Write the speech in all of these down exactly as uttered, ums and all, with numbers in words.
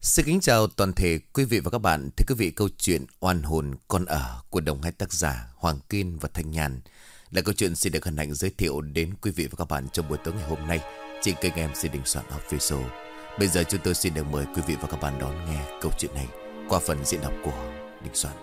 Xin kính chào toàn thể quý vị và các bạn. Thưa quý vị, câu chuyện Oan hồn con ở của đồng hai tác giả Hoàng Kiên và Thanh Nhàn là câu chuyện xin được hân hạnh giới thiệu đến quý vị và các bạn trong buổi tối ngày hôm nay trên kênh em xê Đình Soạn Official. Bây giờ chúng tôi xin được mời quý vị và các bạn đón nghe câu chuyện này qua phần diễn đọc của Đình Soạn.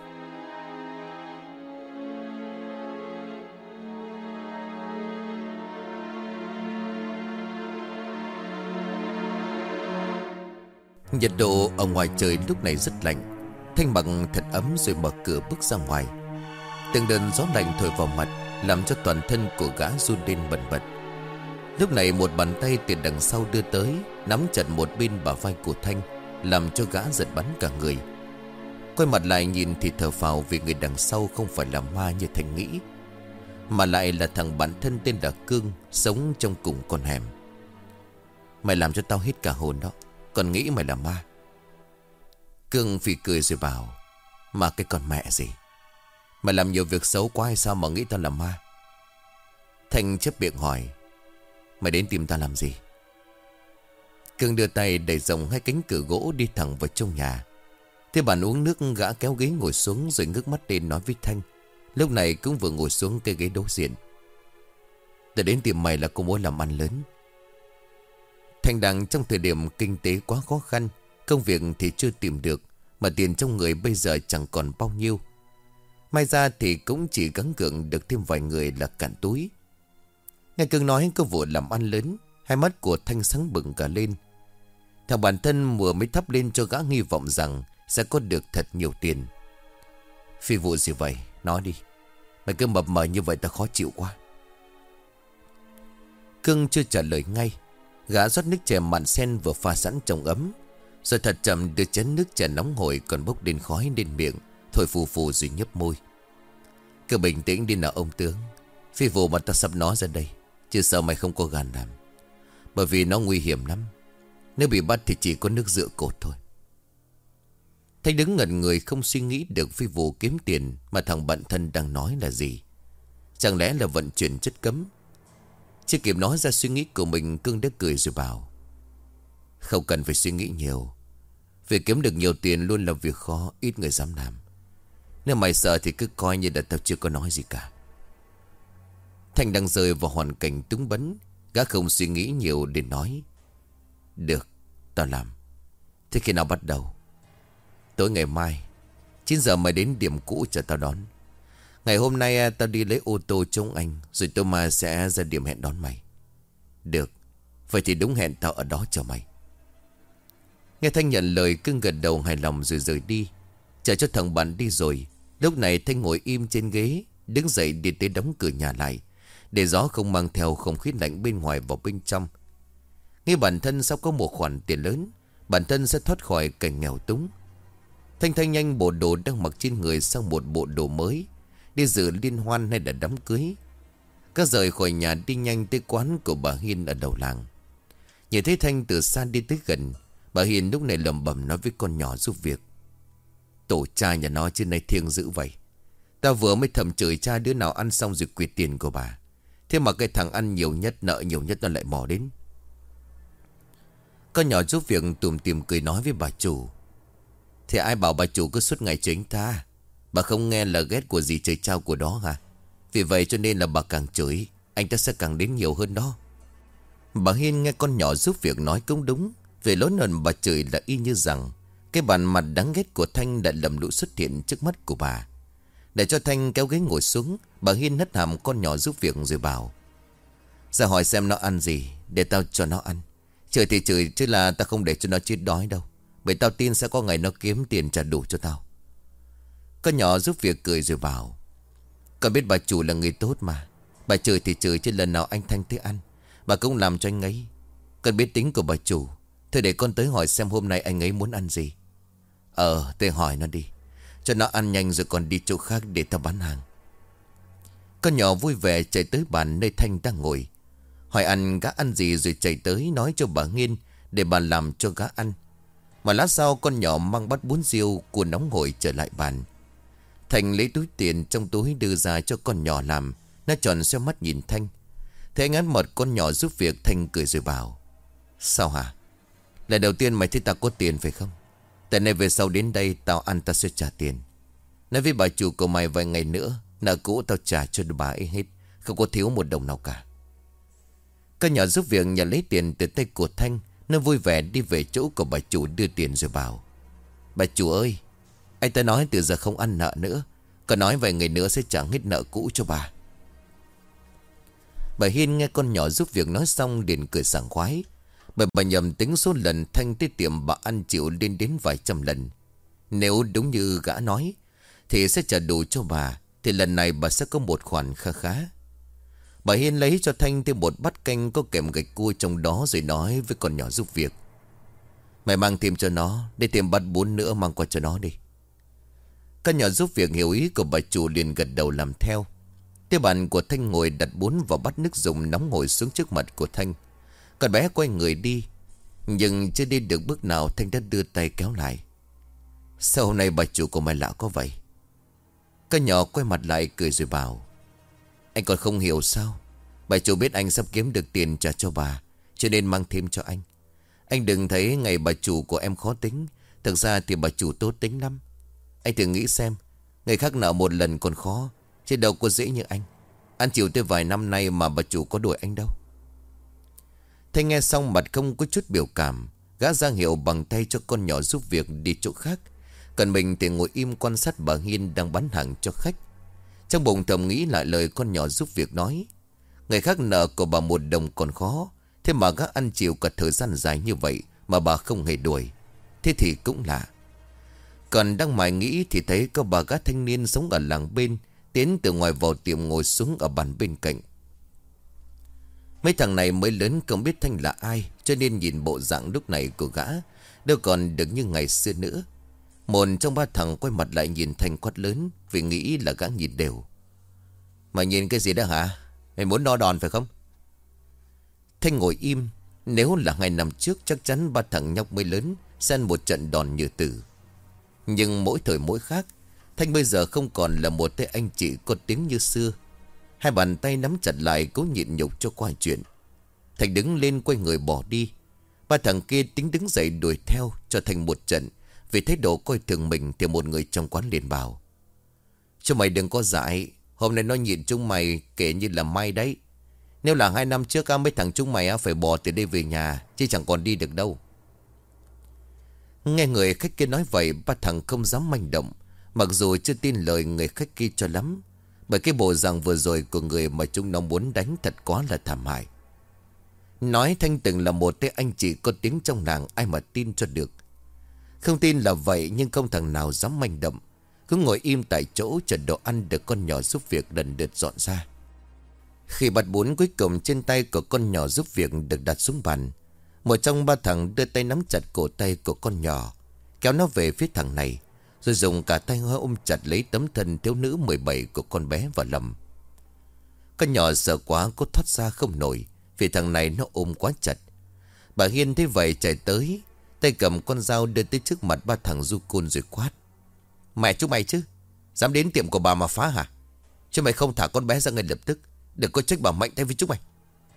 Nhiệt độ ở ngoài trời lúc này rất lạnh. Thanh mặc thật ấm rồi mở cửa bước ra ngoài. Từng đợt gió lạnh thổi vào mặt làm cho toàn thân của gã run lên bần bật. Lúc này một bàn tay từ đằng sau đưa tới, nắm chặt một bên bả vai của Thanh, làm cho gã giật bắn cả người. Quay mặt lại nhìn thì thở phào vì người đằng sau không phải là ma như Thanh nghĩ, mà lại là thằng bạn thân tên là Cương, sống trong cùng con hẻm. Mày làm cho tao hết cả hồn đó, còn nghĩ mày là ma. Cương phì cười rồi bảo: mà cái con mẹ gì, mày làm nhiều việc xấu quá hay sao mà nghĩ tao là ma? Thanh chép miệng hỏi: mày đến tìm tao làm gì? Cương đưa tay đẩy rộng hai cánh cửa gỗ đi thẳng vào trong nhà. Thế bàn uống nước, gã kéo ghế ngồi xuống rồi ngước mắt lên nói với Thanh, lúc này cũng vừa ngồi xuống cái ghế đối diện: tao đến tìm mày là có mối làm ăn lớn. Thanh đang trong thời điểm kinh tế quá khó khăn, công việc thì chưa tìm được, mà tiền trong người bây giờ chẳng còn bao nhiêu. May ra thì cũng chỉ gắng gượng được thêm vài người là cạn túi. Nghe Cương nói có vụ làm ăn lớn, hai mắt của Thanh sáng bừng cả lên. Thằng bản thân vừa mới thắp lên cho gã hy vọng rằng sẽ có được thật nhiều tiền. Phi vụ gì vậy? Nói đi. Mày cứ mập mờ như vậy ta khó chịu quá. Cương chưa trả lời ngay. Gã rót nước chè mặn sen vừa pha sẵn trong ấm, rồi thật chậm đưa chén nước chè nóng hổi còn bốc lên khói lên miệng, thổi phù phù rồi nhấp môi. Cứ bình tĩnh đi nào ông tướng. Phi vụ mà ta sắp nó ra đây, chứ sợ mày không có gan làm. Bởi vì nó nguy hiểm lắm. Nếu bị bắt thì chỉ có nước dựa cột thôi. Thanh đứng ngẩn người không suy nghĩ được phi vụ kiếm tiền mà thằng bạn thân đang nói là gì. Chẳng lẽ là vận chuyển chất cấm? Chưa kịp nói ra suy nghĩ của mình, Cương đã cười rồi bảo: không cần phải suy nghĩ nhiều. Việc kiếm được nhiều tiền luôn là việc khó, ít người dám làm. Nếu mày sợ thì cứ coi như là tao chưa có nói gì cả. Thanh đang rơi vào hoàn cảnh túng bấn, gã không suy nghĩ nhiều để nói: được, tao làm. Thế khi nào bắt đầu? Tối ngày mai chín giờ mày đến điểm cũ chờ tao đón. Ngày hôm nay tao đi lấy ô tô trông anh, rồi tôi mà sẽ ra điểm hẹn đón mày. Được, vậy thì đúng hẹn tao ở đó chờ mày. Nghe Thanh nhận lời, Cưng gật đầu hài lòng rồi rời đi. Chờ cho thằng bạn đi rồi, lúc này Thanh ngồi im trên ghế, đứng dậy đi tới đóng cửa nhà lại, để gió không mang theo không khí lạnh bên ngoài vào bên trong. Nghĩ bản thân sắp có một khoản tiền lớn, bản thân sẽ thoát khỏi cảnh nghèo túng. Thanh thay nhanh bộ đồ đang mặc trên người sang một bộ đồ mới, đi dự liên hoan hay là đám cưới. Các rời khỏi nhà đi nhanh tới quán của bà Hiên ở đầu làng. Nhìn thấy Thanh từ xa đi tới gần, bà Hiên lúc này lẩm bẩm nói với con nhỏ giúp việc: tổ cha nhà nó trên này thiêng dữ vậy. Ta vừa mới thầm chửi cha đứa nào ăn xong rồi quyệt tiền của bà, thế mà cái thằng ăn nhiều nhất, nợ nhiều nhất nó lại mò đến. Con nhỏ giúp việc tủm tỉm cười nói với bà chủ: thì ai bảo bà chủ cứ suốt ngày chửi anh ta? Bà không nghe là ghét của gì trời trao của đó hả? Vì vậy cho nên là bà càng chửi, anh ta sẽ càng đến nhiều hơn đó. Bà Hiên nghe con nhỏ giúp việc nói cũng đúng. Về lối lần bà chửi là y như rằng cái bàn mặt đáng ghét của Thanh đã lầm lũ xuất hiện trước mắt của bà. Để cho Thanh kéo ghế ngồi xuống, bà Hiên hất hàm con nhỏ giúp việc rồi bảo: ra hỏi xem nó ăn gì, để tao cho nó ăn. Chửi thì chửi, chứ là tao không để cho nó chết đói đâu. Bởi tao tin sẽ có ngày nó kiếm tiền trả đủ cho tao. Con nhỏ giúp việc cười rồi bảo: con biết bà chủ là người tốt mà. Bà chửi thì chửi, chứ lần nào anh Thanh tới ăn bà cũng làm cho anh ấy. Con biết tính của bà chủ. Thôi để con tới hỏi xem hôm nay anh ấy muốn ăn gì. Ờ, thế hỏi nó đi, cho nó ăn nhanh rồi còn đi chỗ khác để tao bán hàng. Con nhỏ vui vẻ chạy tới bàn nơi Thanh đang ngồi, hỏi ăn gã ăn gì rồi chạy tới nói cho bà Hiên để bà làm cho gã ăn. Mà lát sau con nhỏ mang bát bún riêu của nóng hổi trở lại bàn. Thành lấy túi tiền trong túi đưa ra cho con nhỏ làm. Nó tròn xoe mắt nhìn Thanh. Thấy anh ăn mật con nhỏ giúp việc, Thanh cười rồi bảo: sao hả? Lần đầu tiên mày thấy ta có tiền phải không? Từ nay về sau đến đây tao ăn tao sẽ trả tiền. Nói với bà chủ của mày vài ngày nữa, nợ cũ tao trả cho bà ấy hết, không có thiếu một đồng nào cả. Con nhỏ giúp việc nhận lấy tiền từ tay của Thanh. Nó vui vẻ đi về chỗ của bà chủ đưa tiền rồi bảo: bà chủ ơi, anh ta nói từ giờ không ăn nợ nữa, còn nói vài ngày nữa sẽ trả hết nợ cũ cho bà. Bà Hiên nghe con nhỏ giúp việc nói xong liền cười sảng khoái. Bởi bà nhầm tính số lần Thanh tới tiệm bà ăn chịu lên đến vài trăm lần. Nếu đúng như gã nói thì sẽ trả đủ cho bà, thì lần này bà sẽ có một khoản kha khá. Bà Hiên lấy cho Thanh thêm một bát canh có kèm gạch cua trong đó, rồi nói với con nhỏ giúp việc: mày mang thêm cho nó, để thêm bát bún nữa mang qua cho nó đi. Con nhỏ giúp việc hiểu ý của bà chủ liền gật đầu làm theo. Tiếp bàn của Thanh ngồi đặt bún vào bát nước dùng nóng hổi xuống trước mặt của Thanh. Con bé quay người đi, nhưng chưa đi được bước nào Thanh đã đưa tay kéo lại. Sao hôm nay bà chủ của mày lạ có vậy? Con nhỏ quay mặt lại cười rồi bảo: anh còn không hiểu sao? Bà chủ biết anh sắp kiếm được tiền trả cho bà, cho nên mang thêm cho anh. Anh đừng thấy ngày bà chủ của em khó tính, thực ra thì bà chủ tốt tính lắm. Anh thử nghĩ xem, người khác nợ một lần còn khó, chứ đâu có dễ như anh. Anh chịu tới vài năm nay mà bà chủ có đuổi anh đâu. Thanh nghe xong mặt không có chút biểu cảm. Gã ra hiệu bằng tay cho con nhỏ giúp việc đi chỗ khác, còn mình thì ngồi im quan sát bà Hiên đang bán hàng cho khách. Trong bụng thầm nghĩ lại lời con nhỏ giúp việc nói: người khác nợ của bà một đồng còn khó, thế mà gã ăn chịu cả thời gian dài như vậy mà bà không hề đuổi. Thế thì cũng lạ. Còn đang mải nghĩ thì thấy có bà gã thanh niên sống ở làng bên tiến từ ngoài vào tiệm ngồi xuống ở bàn bên cạnh. Mấy thằng này mới lớn không biết Thanh là ai, cho nên nhìn bộ dạng lúc này của gã đâu còn được như ngày xưa nữa. Một trong ba thằng quay mặt lại nhìn Thanh quát lớn, vì nghĩ là gã nhìn đều: mày nhìn cái gì đó hả? Mày muốn no đòn phải không? Thanh ngồi im. Nếu là ngày năm trước chắc chắn ba thằng nhóc mới lớn sẽ ăn một trận đòn như tử. Nhưng mỗi thời mỗi khác, Thanh bây giờ không còn là một tay anh chị có tiếng như xưa. Hai bàn tay nắm chặt lại cố nhịn nhục cho qua chuyện. Thanh đứng lên quay người bỏ đi. Ba thằng kia tính đứng dậy đuổi theo cho Thanh một trận. Vì thái độ coi thường mình thì một người trong quán liền bảo: cho mày đừng có dại, hôm nay nó nhịn chúng mày kể như là may đấy. Nếu là hai năm trước mấy thằng chúng mày phải bỏ từ đây về nhà, chứ chẳng còn đi được đâu. Nghe người khách kia nói vậy, ba thằng không dám manh động, mặc dù chưa tin lời người khách kia cho lắm. Bởi cái bộ dạng vừa rồi của người mà chúng nó muốn đánh thật quá là thảm hại. Nói Thanh từng là một tay anh chị có tiếng trong làng, ai mà tin cho được. Không tin là vậy, nhưng không thằng nào dám manh động, cứ ngồi im tại chỗ chờ đồ ăn được con nhỏ giúp việc lần lượt dọn ra. Khi bát bún cuối cùng trên tay của con nhỏ giúp việc được đặt xuống bàn, một trong ba thằng đưa tay nắm chặt cổ tay của con nhỏ, kéo nó về phía thằng này, rồi dùng cả tay ôm chặt lấy tấm thân thiếu nữ mười bảy của con bé vào lòng. Con nhỏ sợ quá cố thoát ra không nổi, vì thằng này nó ôm quá chặt. Bà Hiên thấy vậy chạy tới, tay cầm con dao đưa tới trước mặt ba thằng du côn rồi quát: mẹ chúng mày chứ, dám đến tiệm của bà mà phá hả? Chứ mày không thả con bé ra ngay lập tức, đừng có trách bà mạnh tay với chúng mày.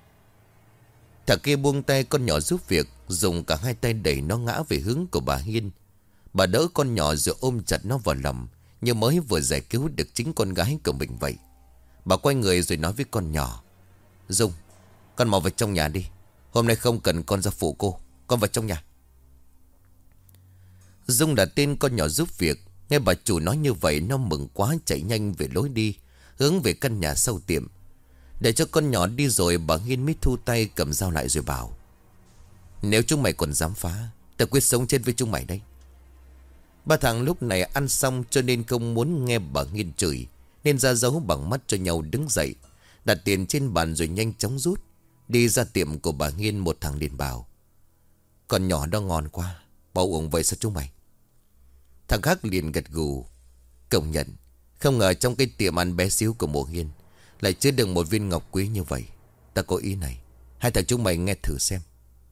Thằng kia buông tay con nhỏ giúp việc, dùng cả hai tay đẩy nó ngã về hướng của bà Hiên. Bà đỡ con nhỏ rồi ôm chặt nó vào lòng, như mới vừa giải cứu được chính con gái của mình vậy. Bà quay người rồi nói với con nhỏ: Dung, con mau vào trong nhà đi, hôm nay không cần con ra phụ cô, con vào trong nhà. Dung là tên con nhỏ giúp việc. Nghe bà chủ nói như vậy, nó mừng quá chạy nhanh về lối đi, hướng về căn nhà sau tiệm. Để cho con nhỏ đi rồi, bà Hiên mới thu tay cầm dao lại rồi bảo: nếu chúng mày còn dám phá, tao quyết sống chết với chúng mày đấy. Ba thằng lúc này ăn xong cho nên không muốn nghe bà Hiên chửi, nên ra dấu bằng mắt cho nhau đứng dậy, đặt tiền trên bàn rồi nhanh chóng rút. Đi ra tiệm của bà Hiên, một thằng liền bảo: con nhỏ đó ngon quá, bao uống vậy sao chúng mày? Thằng khác liền gật gù công nhận. Không ngờ trong cái tiệm ăn bé xíu của mộ Hiên lại chứa đựng một viên ngọc quý như vậy. Ta có ý này, hai thằng chúng mày nghe thử xem.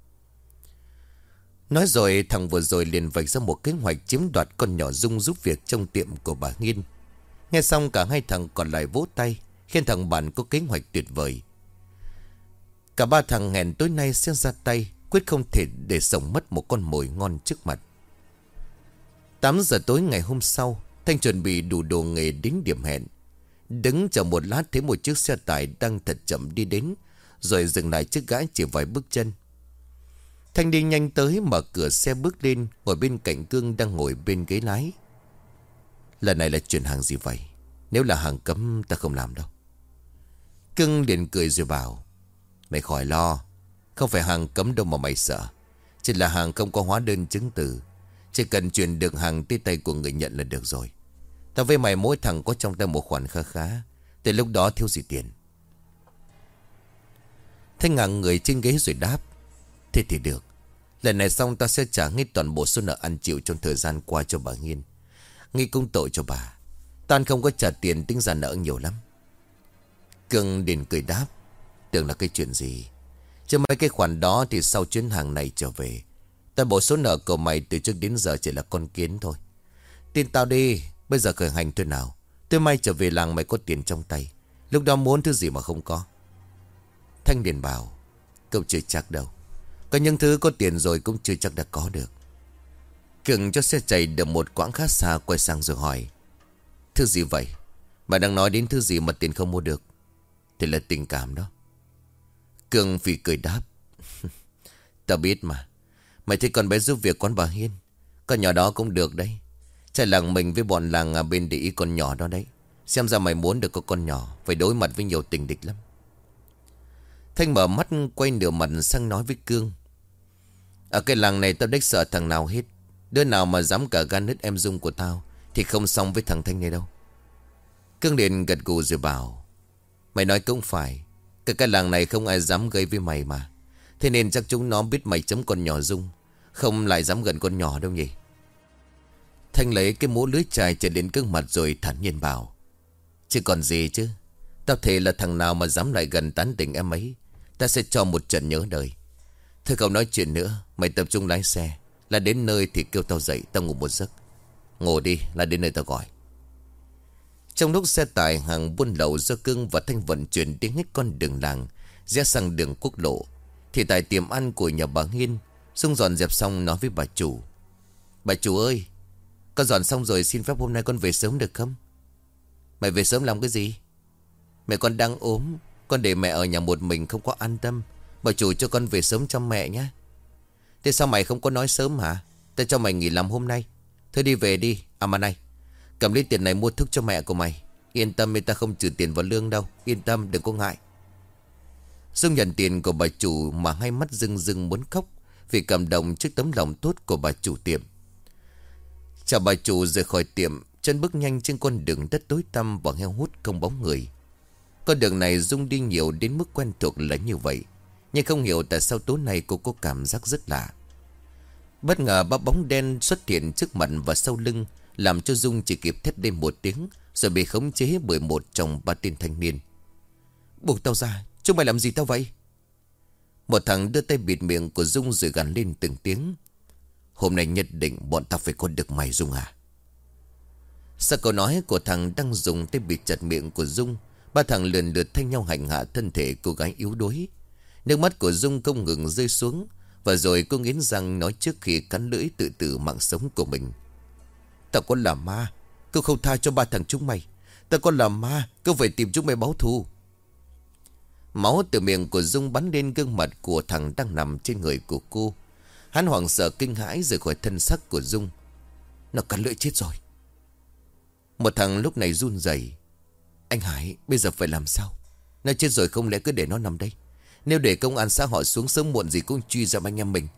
Nói rồi thằng vừa rồi liền vạch ra một kế hoạch chiếm đoạt con nhỏ Dung giúp việc trong tiệm của bà Hiên. Nghe xong cả hai thằng còn lại vỗ tay, khen thằng bạn có kế hoạch tuyệt vời. Cả ba thằng hẹn tối nay sẽ ra tay, quyết không thể để sống mất một con mồi ngon trước mặt. Tám giờ tối ngày hôm sau, Thanh chuẩn bị đủ đồ nghề đến điểm hẹn. Đứng chờ một lát thấy một chiếc xe tải đang thật chậm đi đến, rồi dừng lại trước gã chỉ vài bước chân. Thanh đi nhanh tới mở cửa xe bước lên, ngồi bên cạnh Cương đang ngồi bên ghế lái. Lần này là chuyện hàng gì vậy? Nếu là hàng cấm ta không làm đâu. Cương liền cười rồi bảo, mày khỏi lo, không phải hàng cấm đâu mà mày sợ. Chỉ là hàng không có hóa đơn chứng từ. Chỉ cần chuyển được hàng tới tay của người nhận là được rồi. Tao với mày mỗi thằng có trong tay một khoản khá khá. Từ lúc đó thiếu gì tiền. Thanh ngang người trên ghế rồi đáp, thế thì được. Lần này xong tao sẽ trả hết toàn bộ số nợ ăn chịu trong thời gian qua cho bà Hiên. Nghĩ cũng tội cho bà. Tao không có trả tiền, tính ra nợ nhiều lắm. Cương liền cười đáp, tưởng là cái chuyện gì. Chứ mấy cái khoản đó thì sau chuyến hàng này trở về, toàn bộ số nợ của mày từ trước đến giờ chỉ là con kiến thôi. Tin tao đi, bây giờ khởi hành thôi nào. Tới mai trở về làng mày có tiền trong tay. Lúc đó muốn thứ gì mà không có. Thanh liền bảo, cậu chưa chắc đâu. Có những thứ có tiền rồi cũng chưa chắc đã có được. Cường cho xe chạy được một quãng khá xa, quay sang rồi hỏi, thứ gì vậy? Mày đang nói đến thứ gì mà tiền không mua được? Thì là tình cảm đó. Cường phì cười đáp, tao biết mà. Mày thấy con bé giúp việc quán bà Hiên, con nhỏ đó cũng được đấy. Trai làng mình với bọn làng à bên để ý con nhỏ đó đấy. Xem ra mày muốn được có con nhỏ phải đối mặt với nhiều tình địch lắm. Thanh mở mắt quay nửa mặt sang nói với Cương, ở cái làng này tao đếch sợ thằng nào hết. Đứa nào mà dám cả gan nứt em Dung của tao thì không xong với thằng Thanh này đâu. Cương liền gật gù rồi bảo, mày nói cũng phải. Cả cái làng này không ai dám gây với mày mà. Thế nên chắc chúng nó biết mày chấm con nhỏ Dung, không lại dám gần con nhỏ đâu nhỉ. Thanh lấy cái mũ lưới chài chạy đến Cương mặt rồi thản nhiên bảo, chứ còn gì chứ. Tao thề là thằng nào mà dám lại gần tán tỉnh em ấy, ta sẽ cho một trận nhớ đời. Thôi không nói chuyện nữa, mày tập trung lái xe. Là đến nơi thì kêu tao dậy, tao ngủ một giấc. Ngồi đi, là đến nơi tao gọi. Trong lúc xe tải hàng buôn lậu do Cương và Thanh vận chuyển đến hết con đường làng, rẽ sang đường quốc lộ, thì tại tiệm ăn của nhà bà Hiên, Dung dọn dẹp xong nói với bà chủ, bà chủ ơi, con dọn xong rồi, xin phép hôm nay con về sớm được không? Mày về sớm làm cái gì? Mẹ con đang ốm, con để mẹ ở nhà một mình không có an tâm. Bà chủ cho con về sớm chăm mẹ nhé. Thế sao mày không có nói sớm hả? Tao cho mày nghỉ làm hôm nay. Thôi đi về đi. À mà này, cầm lấy tiền này mua thuốc cho mẹ của mày. Yên tâm, người ta không trừ tiền vào lương đâu. Yên tâm, đừng có ngại. Dung nhận tiền của bà chủ mà hai mắt rưng rưng muốn khóc, vì cảm động trước tấm lòng tốt của bà chủ tiệm. Chào bà chủ rời khỏi tiệm, chân bước nhanh trên con đường đất tối tăm và heo hút không bóng người. Con đường này Dung đi nhiều đến mức quen thuộc là như vậy, nhưng không hiểu tại sao tối nay cô có cảm giác rất lạ. Bất ngờ ba bóng đen xuất hiện trước mặt và sau lưng, làm cho Dung chỉ kịp thét lên một tiếng, rồi bị khống chế bởi một trong ba tên thanh niên. Buông tao ra, chúng mày làm gì tao vậy? Một thằng đưa tay bịt miệng của Dung rồi gằn lên từng tiếng. Hôm nay nhất định bọn tao phải có được mày Dung à? Sau câu nói của thằng đang dùng tay bịt chặt miệng của Dung, ba thằng lần lượt thay nhau hành hạ thân thể cô gái yếu đuối. Nước mắt của Dung không ngừng rơi xuống, và rồi cô nghiến răng nói trước khi cắn lưỡi tự tử mạng sống của mình. Tao có là ma, cô không tha cho ba thằng chúng mày. Tao có là ma, cô phải tìm chúng mày báo thù. Máu từ miệng của Dung bắn lên gương mặt của thằng đang nằm trên người của cô. Hắn hoảng sợ kinh hãi rời khỏi thân xác của Dung. Nó cắn lưỡi chết rồi. Một thằng lúc này run rẩy. Anh Hải, bây giờ phải làm sao? Nó chết rồi, không lẽ cứ để nó nằm đây? Nếu để công an xã họ xuống, sớm muộn gì cũng truy ra anh em mình.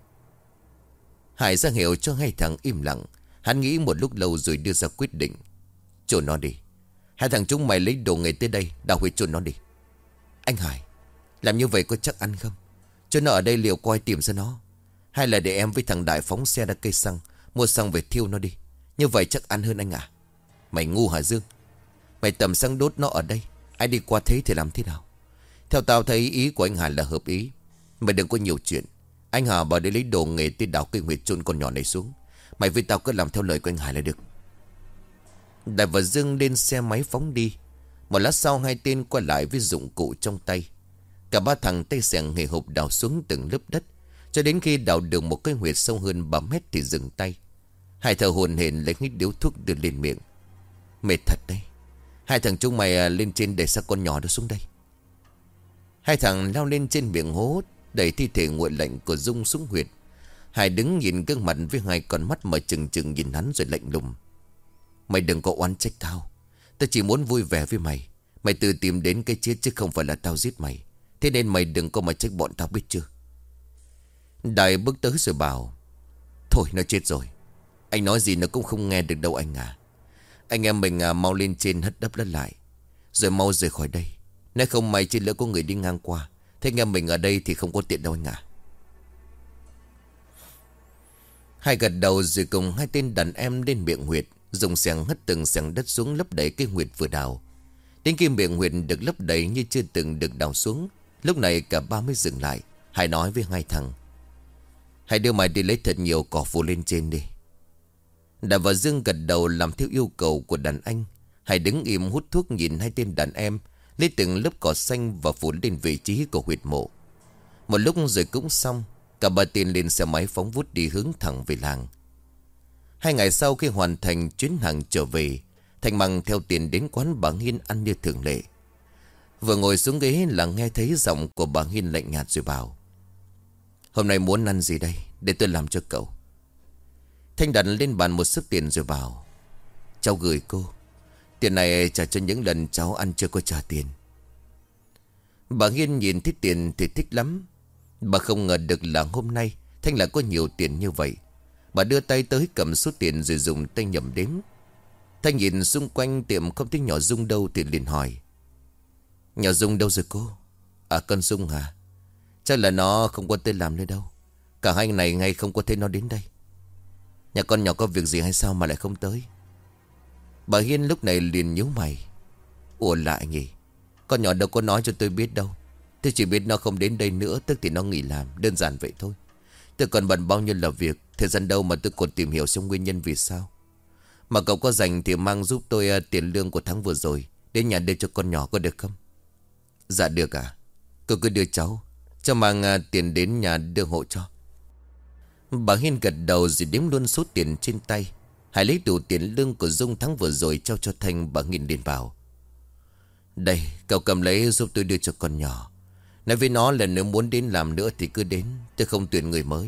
Hải ra hiệu cho hai thằng im lặng. Hắn nghĩ một lúc lâu rồi đưa ra quyết định. Chôn nó đi. Hai thằng chúng mày lấy đồ nghề tới đây, đào huyệt chôn nó đi. Anh Hải, làm như vậy có chắc ăn không? Cho nó ở đây liệu coi tìm ra nó, hay là để em với thằng Đại phóng xe ra cây xăng, mua xăng về thiêu nó đi. Như vậy chắc ăn hơn anh à? Mày ngu hả Dương? Mày tầm xăng đốt nó ở đây, ai đi qua thấy thì làm thế nào? Theo tao thấy ý của anh Hà là hợp ý. Mày đừng có nhiều chuyện. Anh Hà bảo để lấy đồ nghề tới đào cây huyệt chôn con nhỏ này xuống. Mày với tao cứ làm theo lời của anh Hà là được. Đại và Dương lên xe máy phóng đi. Một lát sau hai tên quay lại với dụng cụ trong tay. Cả ba thằng tay xẻng hề hộp đào xuống từng lớp đất, cho đến khi đào được một cái huyệt sâu hơn ba mét thì dừng tay. Hai thợ hồn hển lấy hít điếu thuốc đưa lên miệng. Mệt thật đấy. Hai thằng chúng mày lên trên để xác con nhỏ đó xuống đây. Hai thằng lao lên trên miệng hố, đẩy thi thể nguội lạnh của Dung xuống huyệt. Hai đứng nhìn gương mặt với hai con mắt mà chừng chừng nhìn hắn rồi lạnh lùng. Mày đừng có oán trách tao. Tao chỉ muốn vui vẻ với mày. Mày tự tìm đến cái chết chứ không phải là tao giết mày. Thế nên mày đừng có mà trách bọn tao, biết chưa? Đại bước tới rồi bảo. Thôi nó chết rồi. Anh nói gì nó cũng không nghe được đâu anh à. Anh em mình à, mau lên trên hất đắp đất lại, rồi mau rời khỏi đây. Nếu không may trên lỡ có người đi ngang qua, thế anh em mình ở đây thì không có tiện đâu anh à. Hai gật đầu rồi cùng hai tên đàn em lên miệng huyệt, dùng xẻng hất từng xẻng đất xuống lấp đầy cái huyệt vừa đào. Đến khi miệng huyệt được lấp đầy như chưa từng được đào xuống, lúc này cả ba mới dừng lại. Hải nói với hai thằng. Hãy đưa mày đi lấy thật nhiều cỏ phủ lên trên đi. Đạt và Dương gật đầu làm theo yêu cầu của đàn anh. Hải đứng im hút thuốc nhìn hai tên đàn em lấy từng lớp cỏ xanh và phủ lên vị trí của huyệt mộ. Một lúc rồi cũng xong. Cả ba tên lên xe máy phóng vút đi hướng thẳng về làng. Hai ngày sau khi hoàn thành chuyến hàng trở về, Thành mang theo tiền đến quán bà Hiên ăn như thường lệ. Vừa ngồi xuống ghế là nghe thấy giọng của bà Hiên lạnh nhạt rồi bảo. Hôm nay muốn ăn gì đây, để tôi làm cho cậu. Thanh đặt lên bàn một số tiền rồi bảo. Cháu gửi cô. Tiền này trả cho những lần cháu ăn chưa có trả tiền. Bà Hiên nhìn thấy tiền thì thích lắm. Bà không ngờ được là hôm nay Thanh lại có nhiều tiền như vậy. Bà đưa tay tới cầm số tiền rồi dùng tay nhẩm đếm. Thanh nhìn xung quanh tiệm không thấy nhỏ Dung đâu thì liền hỏi. Nhỏ Dung đâu rồi cô? À con Dung hả? Chắc là nó không có tới làm nữa đâu. Cả hai này ngay không có thấy nó đến đây. Nhà con nhỏ có việc gì hay sao mà lại không tới? Bà Hiên lúc này liền nhíu mày. Ủa lại nhỉ? Con nhỏ đâu có nói cho tôi biết đâu. Tôi chỉ biết nó không đến đây nữa, tức thì nó nghỉ làm. Đơn giản vậy thôi. Tôi còn bận bao nhiêu là việc. Thời gian đâu mà tôi còn tìm hiểu xem nguyên nhân vì sao. Mà cậu có dành thì mang giúp tôi uh, tiền lương của tháng vừa rồi đến nhà đưa cho con nhỏ có được không? Dạ được à. Cậu cứ đưa cháu. Cháu mang uh, tiền đến nhà đưa hộ cho. Bà Hiên gật đầu rồi đếm luôn số tiền trên tay. Hải lấy đủ tiền lương của Dung tháng vừa rồi trao cho Thanh. Bà Hiên liền bảo. Đây cậu cầm lấy giúp tôi đưa cho con nhỏ. Nói với nó là nếu muốn đến làm nữa thì cứ đến. Tôi không tuyển người mới.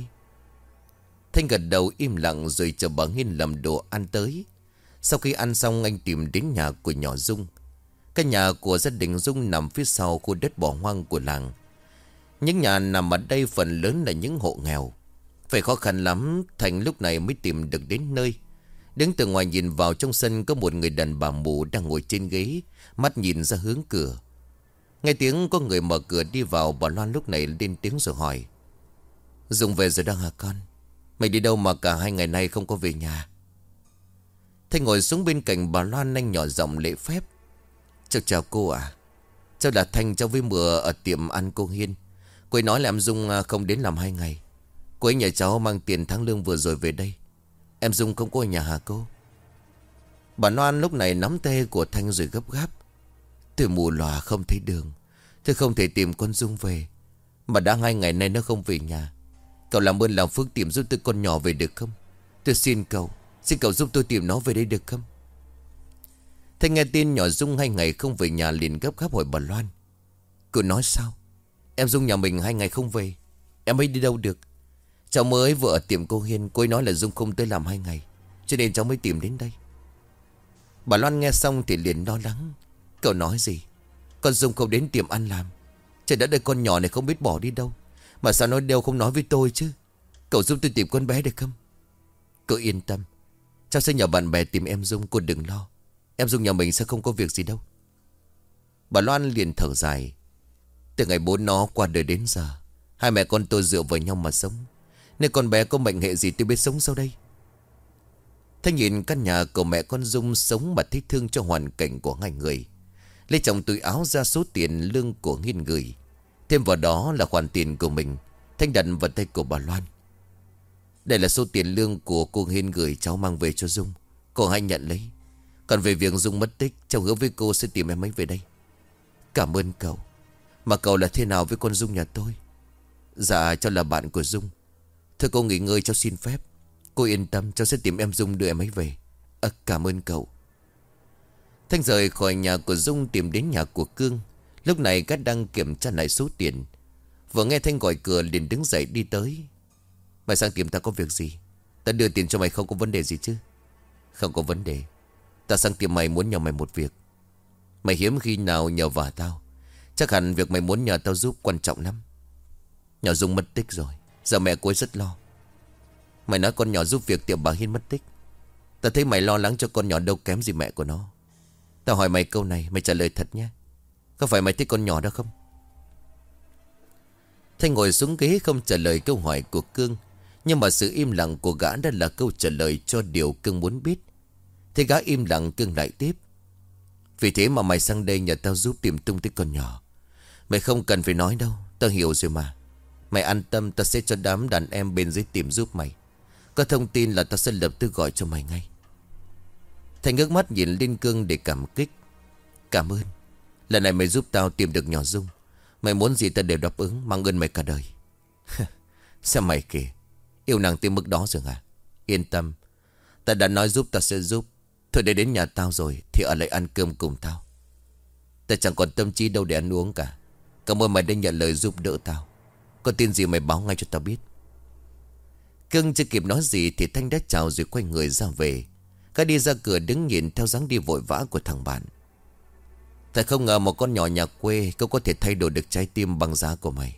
Thanh gật đầu im lặng rồi chờ bà Hiên làm đồ ăn tới. Sau khi ăn xong anh tìm đến nhà của nhỏ Dung. Căn nhà của gia đình Dung nằm phía sau khu đất bỏ hoang của làng. Những nhà nằm ở đây phần lớn là những hộ nghèo. Phải khó khăn lắm Thành lúc này mới tìm được đến nơi. Đứng từ ngoài nhìn vào trong sân có một người đàn bà mù đang ngồi trên ghế, mắt nhìn ra hướng cửa. Nghe tiếng có người mở cửa đi vào, bà Loan lúc này lên tiếng rồi hỏi. Dung về rồi đang hả con? Mày đi đâu mà cả hai ngày nay không có về nhà? Thanh ngồi xuống bên cạnh bà Loan, anh nhỏ giọng lễ phép. Cháu chào cô ạ. À? Cháu là Thanh, cháu với Mưa ở tiệm ăn cô Hiên. Cô ấy nói là em Dung không đến làm hai ngày. Cô ấy nhờ cháu mang tiền tháng lương vừa rồi về đây. Em Dung không có ở nhà hả cô? Bà Loan lúc này nắm tay của Thanh rồi gấp gáp. Tôi mù lòa không thấy đường. Tôi không thể tìm con Dung về. Mà đã hai ngày nay nó không về nhà. Cậu làm ơn làm phước tìm giúp tôi con nhỏ về được không? Tôi xin cậu. Xin cậu giúp tôi tìm nó về đây được không? Thanh nghe tin nhỏ Dung hai ngày không về nhà liền gấp gáp hỏi bà Loan. Cô nói sao? Em Dung nhà mình hai ngày không về. Em ấy đi đâu được? Cháu mới vừa ở tiệm cô Hiên. Cô ấy nói là Dung không tới làm hai ngày, cho nên cháu mới tìm đến đây. Bà Loan nghe xong thì liền lo lắng. Cậu nói gì? Con Dung không đến tiệm ăn làm. Trời đất ơi, con nhỏ này không biết bỏ đi đâu. Mà sao nó đều không nói với tôi chứ? Cậu giúp tôi tìm con bé được không? Cậu yên tâm. Cháu sẽ nhờ bạn bè tìm em Dung, cô đừng lo. Em Dung nhà mình sẽ không có việc gì đâu. Bà Loan liền thở dài. Từ ngày bố nó qua đời đến giờ, hai mẹ con tôi dựa vào nhau mà sống. Nếu con bé có mệnh hệ gì tôi biết sống sau đây. Thanh nhìn căn nhà của mẹ con Dung sống mà thích thương cho hoàn cảnh của hai người. Lấy trong túi áo ra số tiền lương của Hiên gửi. Thêm vào đó là khoản tiền của mình. Thanh đặt vào tay của bà Loan. Đây là số tiền lương của cô Hiên gửi cháu mang về cho Dung. Cô hãy nhận lấy. Còn về việc Dung mất tích, cháu hứa với cô sẽ tìm em ấy về đây. Cảm ơn cậu. Mà cậu là thế nào với con Dung nhà tôi? Dạ cháu là bạn của Dung. Thôi cô nghỉ ngơi, cháu xin phép. Cô yên tâm, cháu sẽ tìm em Dung đưa em ấy về. À, cảm ơn cậu. Thanh rời khỏi nhà của Dung tìm đến nhà của Cương. Lúc này Cát đang kiểm tra lại số tiền. Vừa nghe Thanh gọi cửa liền đứng dậy đi tới. Mày sang tìm ta có việc gì? Ta đưa tiền cho mày không có vấn đề gì chứ? Không có vấn đề. Ta sang tìm mày muốn nhờ mày một việc. Mày hiếm khi nào nhờ vả tao. Chắc hẳn việc mày muốn nhờ tao giúp quan trọng lắm. Nhỏ Dung mất tích rồi. Giờ mẹ cô ấy rất lo. Mày nói con nhỏ giúp việc tiệm bà Hiên mất tích. Ta thấy mày lo lắng cho con nhỏ đâu kém gì mẹ của nó. Tao hỏi mày câu này, mày trả lời thật nhé. Có phải mày thích con nhỏ đó không? Thanh ngồi xuống ghế không trả lời câu hỏi của Cương. Nhưng mà sự im lặng của gã đã là câu trả lời cho điều Cương muốn biết. Thế gã im lặng, Cương lại tiếp. Vì thế mà mày sang đây nhờ tao giúp tìm tung tích con nhỏ. Mày không cần phải nói đâu, tao hiểu rồi mà. Mày an tâm, tao sẽ cho đám đàn em bên dưới tìm giúp mày. Có thông tin là tao sẽ lập tức gọi cho mày ngay. Thành ngước mắt nhìn lên Cương để cảm kích. Cảm ơn. Lần này mày giúp tao tìm được nhỏ Dung. Mày muốn gì tao đều đáp ứng, mang ơn mày cả đời. Xem mày kìa, yêu nàng tới mức đó rồi à? Yên tâm, ta đã nói giúp tao sẽ giúp. Thôi để đến nhà tao rồi thì ở lại ăn cơm cùng tao. Ta chẳng còn tâm trí đâu để ăn uống cả. Cảm ơn mày đã nhận lời giúp đỡ tao. Có tin gì mày báo ngay cho tao biết. Cưng chưa kịp nói gì thì Thanh đã chào rồi quay người ra về. Cả đi ra cửa đứng nhìn theo dáng đi vội vã của thằng bạn. Thật không ngờ một con nhỏ nhà quê cũng có thể thay đổi được trái tim bằng giá của mày.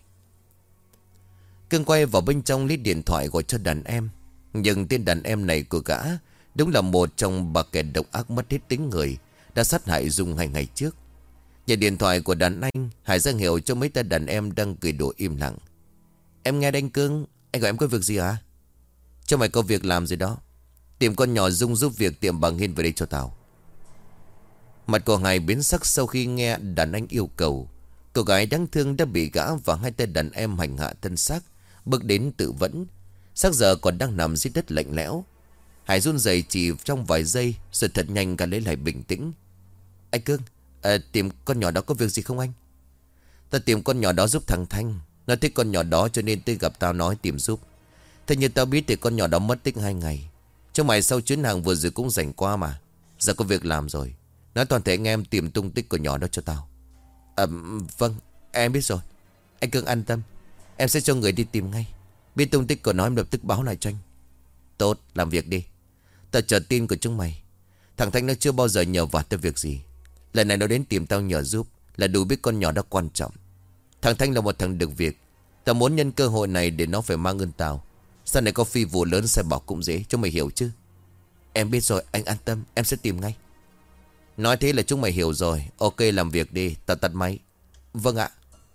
Cưng quay vào bên trong lấy điện thoại gọi cho đàn em. Nhưng tên đàn em này của gã đúng là một trong ba kẻ độc ác mất hết tính người đã sát hại Dung hai ngày trước. Nhận điện thoại của đàn anh, Hải ra hiệu cho mấy tên đàn em đang cười đùa im lặng. Em nghe anh Cương, anh gọi em có việc gì hả? Cho mày có việc làm gì đó. Tìm con nhỏ Dung giúp việc tiệm bà Hiên về đây cho tao. Mặt của Hải biến sắc sau khi nghe đàn anh yêu cầu. Cô gái đáng thương đã bị gã và hai tên đàn em hành hạ thân xác, bước đến tự vẫn. Sắc giờ còn đang nằm dưới đất lạnh lẽo. Hải run rẩy chỉ trong vài giây rồi thật nhanh cả lấy lại bình tĩnh. Anh Cương, à, tìm con nhỏ đó có việc gì không anh? Ta tìm con nhỏ đó giúp thằng Thanh. Nó thích con nhỏ đó cho nên tôi gặp tao nói tìm giúp. Thế như tao biết thì con nhỏ đó mất tích hai ngày. Cho mày sau chuyến hàng vừa rồi cũng rảnh qua mà. Giờ có việc làm rồi. Nói toàn thể anh em tìm tung tích của nhỏ đó cho tao. À, vâng, em biết rồi. Anh Cương an tâm. Em sẽ cho người đi tìm ngay. Biết tung tích của nó em lập tức báo lại cho anh. Tốt, làm việc đi. Tao chờ tin của chúng mày. Thằng Thanh nó chưa bao giờ nhờ vả tao việc gì. Lần này nó đến tìm tao nhờ giúp là đủ biết con nhỏ đó quan trọng. Thằng Thanh là một thằng được việc. Tao muốn nhân cơ hội này để nó phải mang ơn tao. Sau này có phi vụ lớn sẽ bảo cũng dễ. Chúng mày hiểu chứ? Em biết rồi, anh an tâm. Em sẽ tìm ngay. Nói thế là chúng mày hiểu rồi. Ok, làm việc đi, tao tắt máy. Vâng ạ.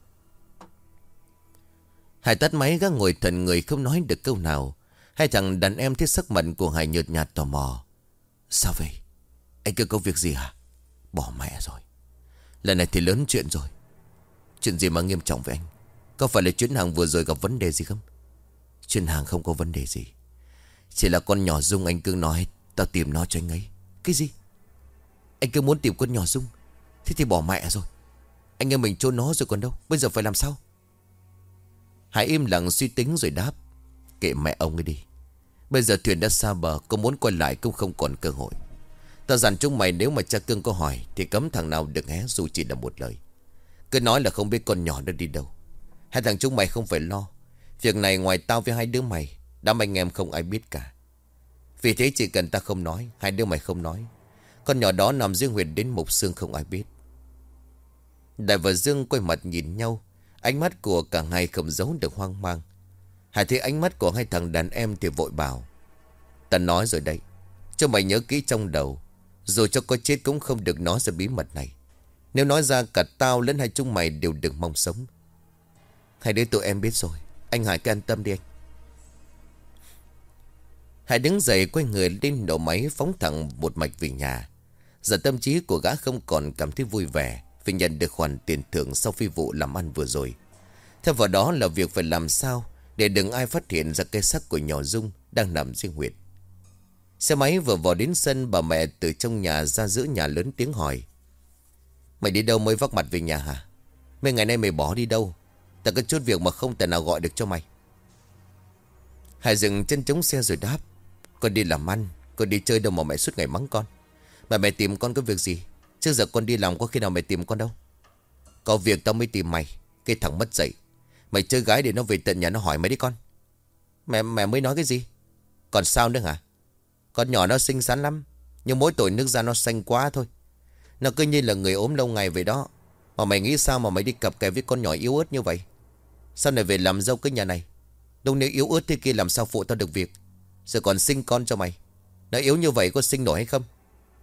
Hải tắt máy, gã ngồi thần người không nói được câu nào. Hai thằng đàn em thấy sắc mặt của Hải nhợt nhạt tò mò. Sao vậy? Anh cứ có việc gì hả? Bỏ mẹ rồi. Lần này thì lớn chuyện rồi. Chuyện gì mà nghiêm trọng với anh? Có phải là chuyến hàng vừa rồi gặp vấn đề gì không? Chuyến hàng không có vấn đề gì. Chỉ là con nhỏ Dung anh cứ nói tao tìm nó cho anh ấy. Cái gì? Anh cứ muốn tìm con nhỏ Dung? Thế thì bỏ mẹ rồi. Anh em mình trốn nó rồi còn đâu. Bây giờ phải làm sao? Hải im lặng suy tính rồi đáp. Kệ mẹ ông ấy đi. Bây giờ thuyền đã xa bờ. Có muốn quay lại cũng không còn cơ hội. Tao dặn chúng mày nếu mà cha Cương có hỏi thì cấm thằng nào được hé dù chỉ là một lời. Cứ nói là không biết con nhỏ nó đi đâu. Hai thằng chúng mày không phải lo. Việc này ngoài tao với hai đứa mày, đám anh em không ai biết cả. Vì thế chỉ cần ta không nói, hai đứa mày không nói, con nhỏ đó nằm dưới huyệt đến mục xương không ai biết. Đại và Dương quay mặt nhìn nhau. Ánh mắt của cả hai không giấu được hoang mang. Hải thấy ánh mắt của hai thằng đàn em thì vội bảo. Ta nói rồi đấy, cho mày nhớ kỹ trong đầu. Dù cho có chết cũng không được nói ra bí mật này. Nếu nói ra cả tao lẫn hai chúng mày đều được mong sống. Hai đứa tụi em biết rồi. Anh Hải cứ an tâm đi anh. Hải đứng dậy quay người lên đầu máy phóng thẳng một mạch về nhà. Giờ tâm trí của gã không còn cảm thấy vui vẻ vì nhận được khoản tiền thưởng sau phi vụ làm ăn vừa rồi. Theo vào đó là việc phải làm sao để đừng ai phát hiện ra cái xác của nhỏ Dung đang nằm dưới huyệt. Xe máy vừa vào đến sân, bà mẹ từ trong nhà ra giữa nhà lớn tiếng hỏi. Mày đi đâu mới vác mặt về nhà hả? Mấy ngày nay mày bỏ đi đâu? Ta có chút việc mà không thể nào gọi được cho mày. Hải dừng chân chống xe rồi đáp. Con đi làm ăn, con đi chơi đâu mà mẹ suốt ngày mắng con. Mà mẹ tìm con có việc gì? Trước giờ con đi làm có khi nào mẹ tìm con đâu. Có việc tao mới tìm mày. Cái thằng mất dạy. Mày chơi gái để nó về tận nhà nó hỏi mày đi con. Mẹ mẹ mới nói cái gì? Còn sao nữa hả? Con nhỏ nó xinh xắn lắm, nhưng mỗi tội nước da nó xanh quá thôi. Nó cứ như là người ốm lâu ngày vậy đó. Mà mày nghĩ sao mà mày đi cặp kè với con nhỏ yếu ớt như vậy? Sau này về làm dâu cái nhà này, đâu nếu yếu ớt thế kia làm sao phụ tao được việc. Rồi còn sinh con cho mày. Nó yếu như vậy có sinh nổi hay không?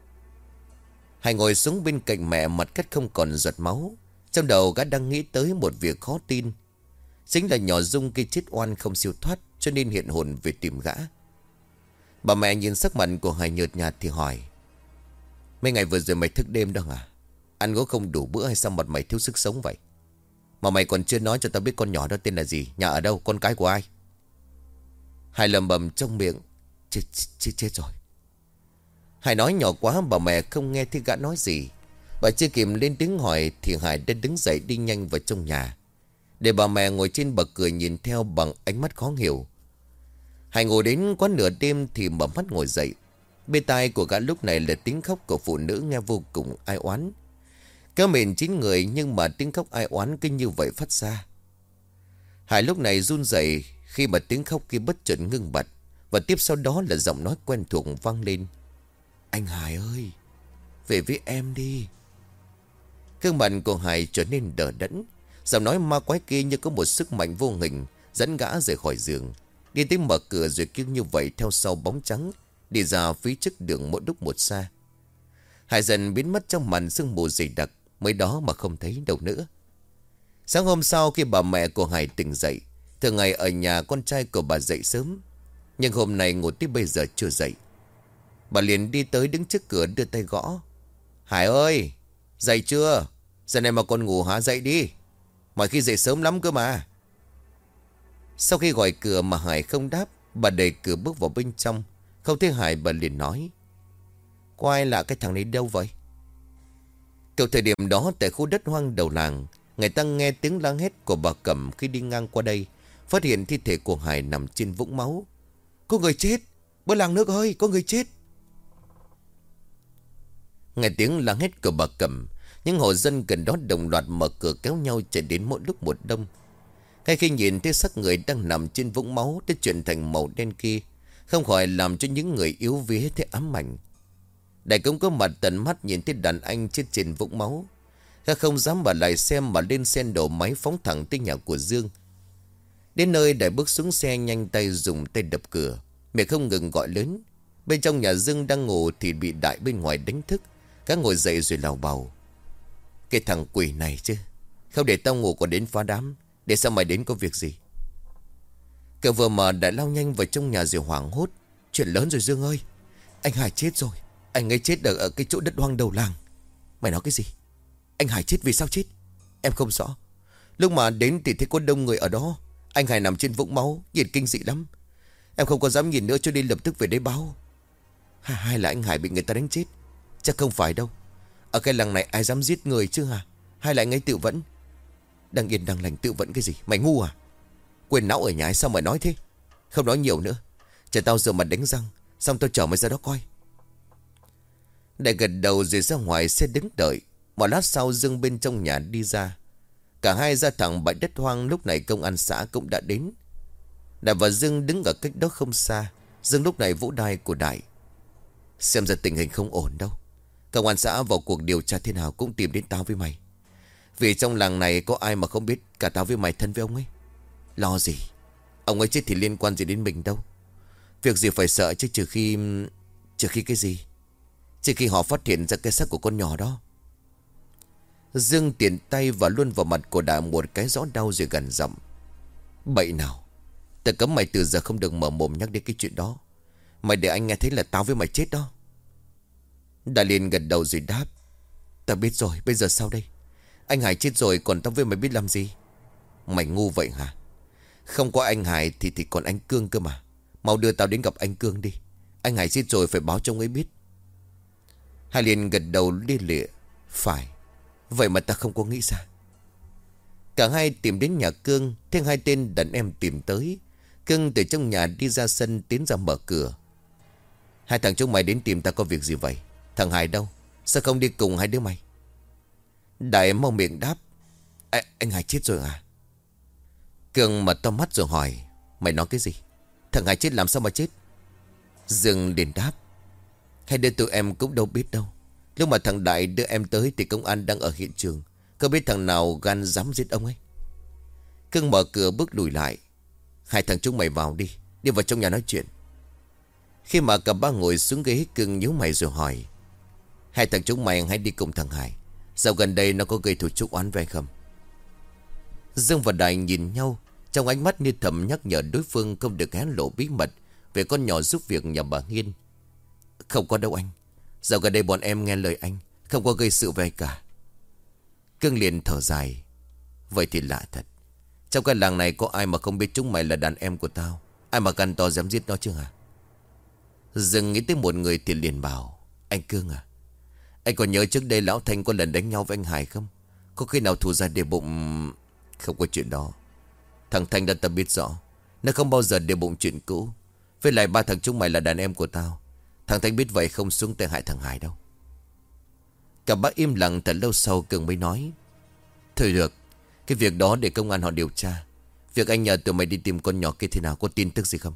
Hải ngồi xuống bên cạnh mẹ, mặt cắt không còn giọt máu. Trong đầu gã đang nghĩ tới một việc khó tin. Chính là nhỏ Dung kia chết oan không siêu thoát, cho nên hiện hồn về tìm gã. Bà mẹ nhìn sắc mặt của Hải nhợt nhạt thì hỏi: mấy ngày vừa rồi mày thức đêm đó à? Ăn có không đủ bữa hay sao mặt mày thiếu sức sống vậy? Mà mày còn chưa nói cho tao biết con nhỏ đó tên là gì, nhà ở đâu, con cái của ai? Hải lầm bầm trong miệng: Chết, chết, chết rồi. Hải nói nhỏ quá, bà mẹ không nghe thấy gã nói gì. Bà chưa kịp lên tiếng hỏi thì Hải đã đứng dậy đi nhanh vào trong nhà, để bà mẹ ngồi trên bậc cửa nhìn theo bằng ánh mắt khó hiểu. Hải ngồi đến quá nửa đêm thì mở mắt ngồi dậy. Bên tai của gã lúc này là tiếng khóc của phụ nữ nghe vô cùng ai oán. Kéo mền chín người nhưng mà tiếng khóc ai oán cứ như vậy phát ra. Hải lúc này run rẩy khi mà tiếng khóc kia bất chợt ngưng bặt, và tiếp sau đó là giọng nói quen thuộc vang lên: anh Hải ơi, về với em đi. Gương mặt của Hải trở nên đờ đẫn. Giọng nói ma quái kia như có một sức mạnh vô hình dẫn gã rời khỏi giường, đi tới mở cửa rồi kêu như vậy theo sau bóng trắng đi ra phía trước đường một lúc một xa. Hải dần biến mất trong màn sương mù dày đặc, mới đó mà không thấy đâu nữa. Sáng hôm sau khi bà mẹ của Hải tỉnh dậy, thường ngày ở nhà con trai của bà dậy sớm, nhưng hôm nay ngủ tới bây giờ chưa dậy. Bà liền đi tới đứng trước cửa đưa tay gõ: Hải ơi, dậy chưa? Giờ này mà còn ngủ hả? Dậy đi, mọi khi dậy sớm lắm cơ mà. Sau khi gọi cửa mà Hải không đáp, bà đẩy cửa bước vào bên trong. Không thấy Hải, bà liền nói: có ai lạ cái thằng này đâu vậy? Kiểu thời điểm đó tại khu đất hoang đầu làng, người ta nghe tiếng la hét của bà Cẩm khi đi ngang qua đây, phát hiện thi thể của Hải nằm trên vũng máu. Có người chết, bữa làng nước ơi, có người chết. Nghe tiếng la hét của bà Cẩm, những hộ dân gần đó đồng loạt mở cửa kéo nhau chạy đến mỗi lúc một đông. Ngay khi nhìn thấy xác người đang nằm trên vũng máu đã chuyển thành màu đen kia, không khỏi làm cho những người yếu vía thấy ám ảnh. Đại cũng có mặt tận mắt nhìn thấy đàn anh chết trên vũng máu. Gã không dám mà lại xem mà lên xe đổ máy phóng thẳng tới nhà của Dương. Đến nơi Đại bước xuống xe, nhanh tay dùng tay đập cửa, miệng không ngừng gọi lớn. Bên trong nhà Dương đang ngủ thì bị Đại bên ngoài đánh thức. Gã ngồi dậy rồi lào bào: cái thằng quỷ này chứ, không để tao ngủ còn đến phá đám. Để sao mày đến có việc gì? Cậu vừa mở Đại lao nhanh vào trong nhà rồi hoảng hốt: chuyện lớn rồi Dương ơi, anh Hải chết rồi. Anh ấy chết ở, ở cái chỗ đất hoang đầu làng. Mày nói cái gì? Anh Hải chết vì sao chết? Em không rõ. Lúc mà đến thì thấy có đông người ở đó. Anh Hải nằm trên vũng máu, nhìn kinh dị lắm. Em không có dám nhìn nữa cho nên lập tức về đây báo. Hay là anh Hải bị người ta đánh chết? Chắc không phải đâu. Ở cái làng này ai dám giết người chứ hả? Hay là anh ấy tự vẫn? Đang yên đang lành tự vẫn cái gì? Mày ngu à? Quên não ở nhà hay sao mày nói thế? Không nói nhiều nữa, chờ tao rửa mặt đánh răng xong tao chở mày ra đó coi. Đại gật đầu rồi ra ngoài xe đứng đợi. Một lát sau Dương bên trong nhà đi ra. Cả hai ra thẳng bãi đất hoang. Lúc này công an xã cũng đã đến. Đại và Dương đứng ở cách đó không xa. Dương lúc này vỗ đai của Đại: xem ra tình hình không ổn đâu. Công an xã vào cuộc điều tra thế nào cũng tìm đến tao với mày. Vì trong làng này có ai mà không biết cả tao với mày thân với ông ấy. Lo gì, ông ấy chết thì liên quan gì đến mình đâu. Việc gì phải sợ chứ, trừ khi... Trừ khi cái gì? Trừ khi họ phát hiện ra cái xác của con nhỏ đó. Dương tiền tay và luôn vào mặt của Đại một cái rõ đau rồi gần giọng: bậy nào, tao cấm mày từ giờ không được mở mồm nhắc đến cái chuyện đó. Mày để anh nghe thấy là tao với mày chết đó. Đại liền gật đầu rồi đáp: tao biết rồi, bây giờ sao đây? Anh Hải chết rồi còn tao với mày biết làm gì? Mày ngu vậy hả? Không có anh Hải thì thì còn anh Cương cơ mà. Mau đưa tao đến gặp anh Cương đi. Anh Hải chết rồi phải báo cho ông ấy biết. Hải liền gật đầu lia lịa: phải, vậy mà ta không có nghĩ ra. Cả hai tìm đến nhà Cương. Thêm hai tên đàn em tìm tới. Cương từ trong nhà đi ra sân tiến ra mở cửa. Hai thằng chúng mày đến tìm ta có việc gì vậy? Thằng Hải đâu? Sao không đi cùng hai đứa mày? Đại mau miệng đáp: À, anh Hải chết rồi à? Cương mở to mắt rồi hỏi: Mày nói cái gì? Thằng Hải chết làm sao mà chết? Dương liền đáp: Hai đứa tụi em cũng đâu biết đâu. Lúc mà thằng Đại đưa em tới thì công an đang ở hiện trường. Có biết thằng nào gan dám giết ông ấy? Cương mở cửa bước lùi lại: Hai thằng chúng mày vào đi. Đi vào trong nhà nói chuyện. Khi mà cả ba ngồi xuống ghế, Cương nhíu mày rồi hỏi: Hai thằng chúng mày hãy đi cùng thằng Hải. Dạo gần đây nó có gây thù chuốc oán về không? Dương và Đại nhìn nhau, trong ánh mắt như thầm nhắc nhở đối phương không được hé lộ bí mật về con nhỏ giúp việc nhà bà Hiên. Không có đâu anh. Dạo gần đây bọn em nghe lời anh, không có gây sự về cả. Cương liền thở dài: Vậy thì lạ thật. Trong cái làng này có ai mà không biết chúng mày là đàn em của tao? Ai mà gan to dám giết nó chứ hả? Dương nghĩ tới một người thì liền bảo: Anh Cương à, anh còn nhớ trước đây Lão Thanh có lần đánh nhau với anh Hải không? Có khi nào thù ra để bụng? Không có chuyện đó. Thằng Thanh đã ta biết rõ, nó không bao giờ để bụng chuyện cũ. Với lại ba thằng chúng mày là đàn em của tao. Thằng Thanh biết vậy không xuống tay hại thằng Hải đâu. Cả bác im lặng thật lâu sau Cương mới nói: Thôi được, cái việc đó để công an họ điều tra. Việc anh nhờ tụi mày đi tìm con nhỏ kia thế nào, có tin tức gì không?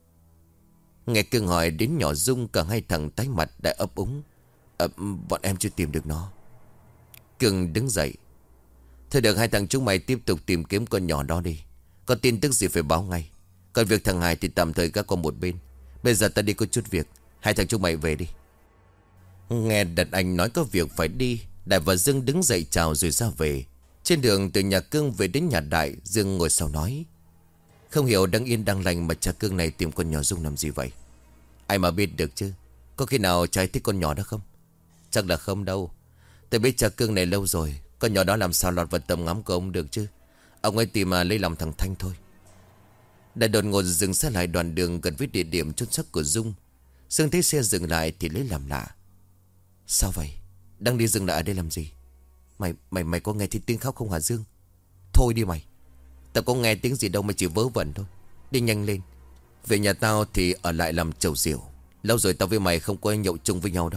Nghe Cương hỏi đến nhỏ Dung, cả hai thằng tái mặt đã ấp úng: à, Bọn em chưa tìm được nó. Cương đứng dậy: Thôi được, hai thằng chúng mày tiếp tục tìm kiếm con nhỏ đó đi. Có tin tức gì phải báo ngay. Còn việc thằng Hải thì tạm thời gác qua một bên. Bây giờ ta đi có chút việc. Hai thằng chúng mày về đi. Nghe Đạt Anh nói có việc phải đi, Đại và Dương đứng dậy chào rồi ra về. Trên đường từ nhà Cương về đến nhà Đại, Dương ngồi sau nói: Không hiểu đang yên đang lành mà cha Cương này tìm con nhỏ Dung làm gì vậy? Ai mà biết được chứ. Có khi nào trai thích con nhỏ đó không? Chắc là không đâu. Tôi biết cha Cương này lâu rồi. Con nhỏ đó làm sao lọt vào tầm ngắm của ông được chứ. Ông ấy tìm mà lấy lòng thằng Thanh thôi. Đại đột ngột dừng xe lại đoạn đường gần với địa điểm chôn xác của Dung. Dương thấy xe dừng lại thì lấy làm lạ: Sao vậy? Đang đi dừng lại ở đây làm gì? Mày mày mày có nghe thấy tiếng khóc không hả Dương? Thôi đi mày. Tao có nghe tiếng gì đâu mà chỉ vớ vẩn thôi. Đi nhanh lên. Về nhà tao thì ở lại làm chầu rượu. Lâu rồi tao với mày không có nhậu chung với nhau đâu.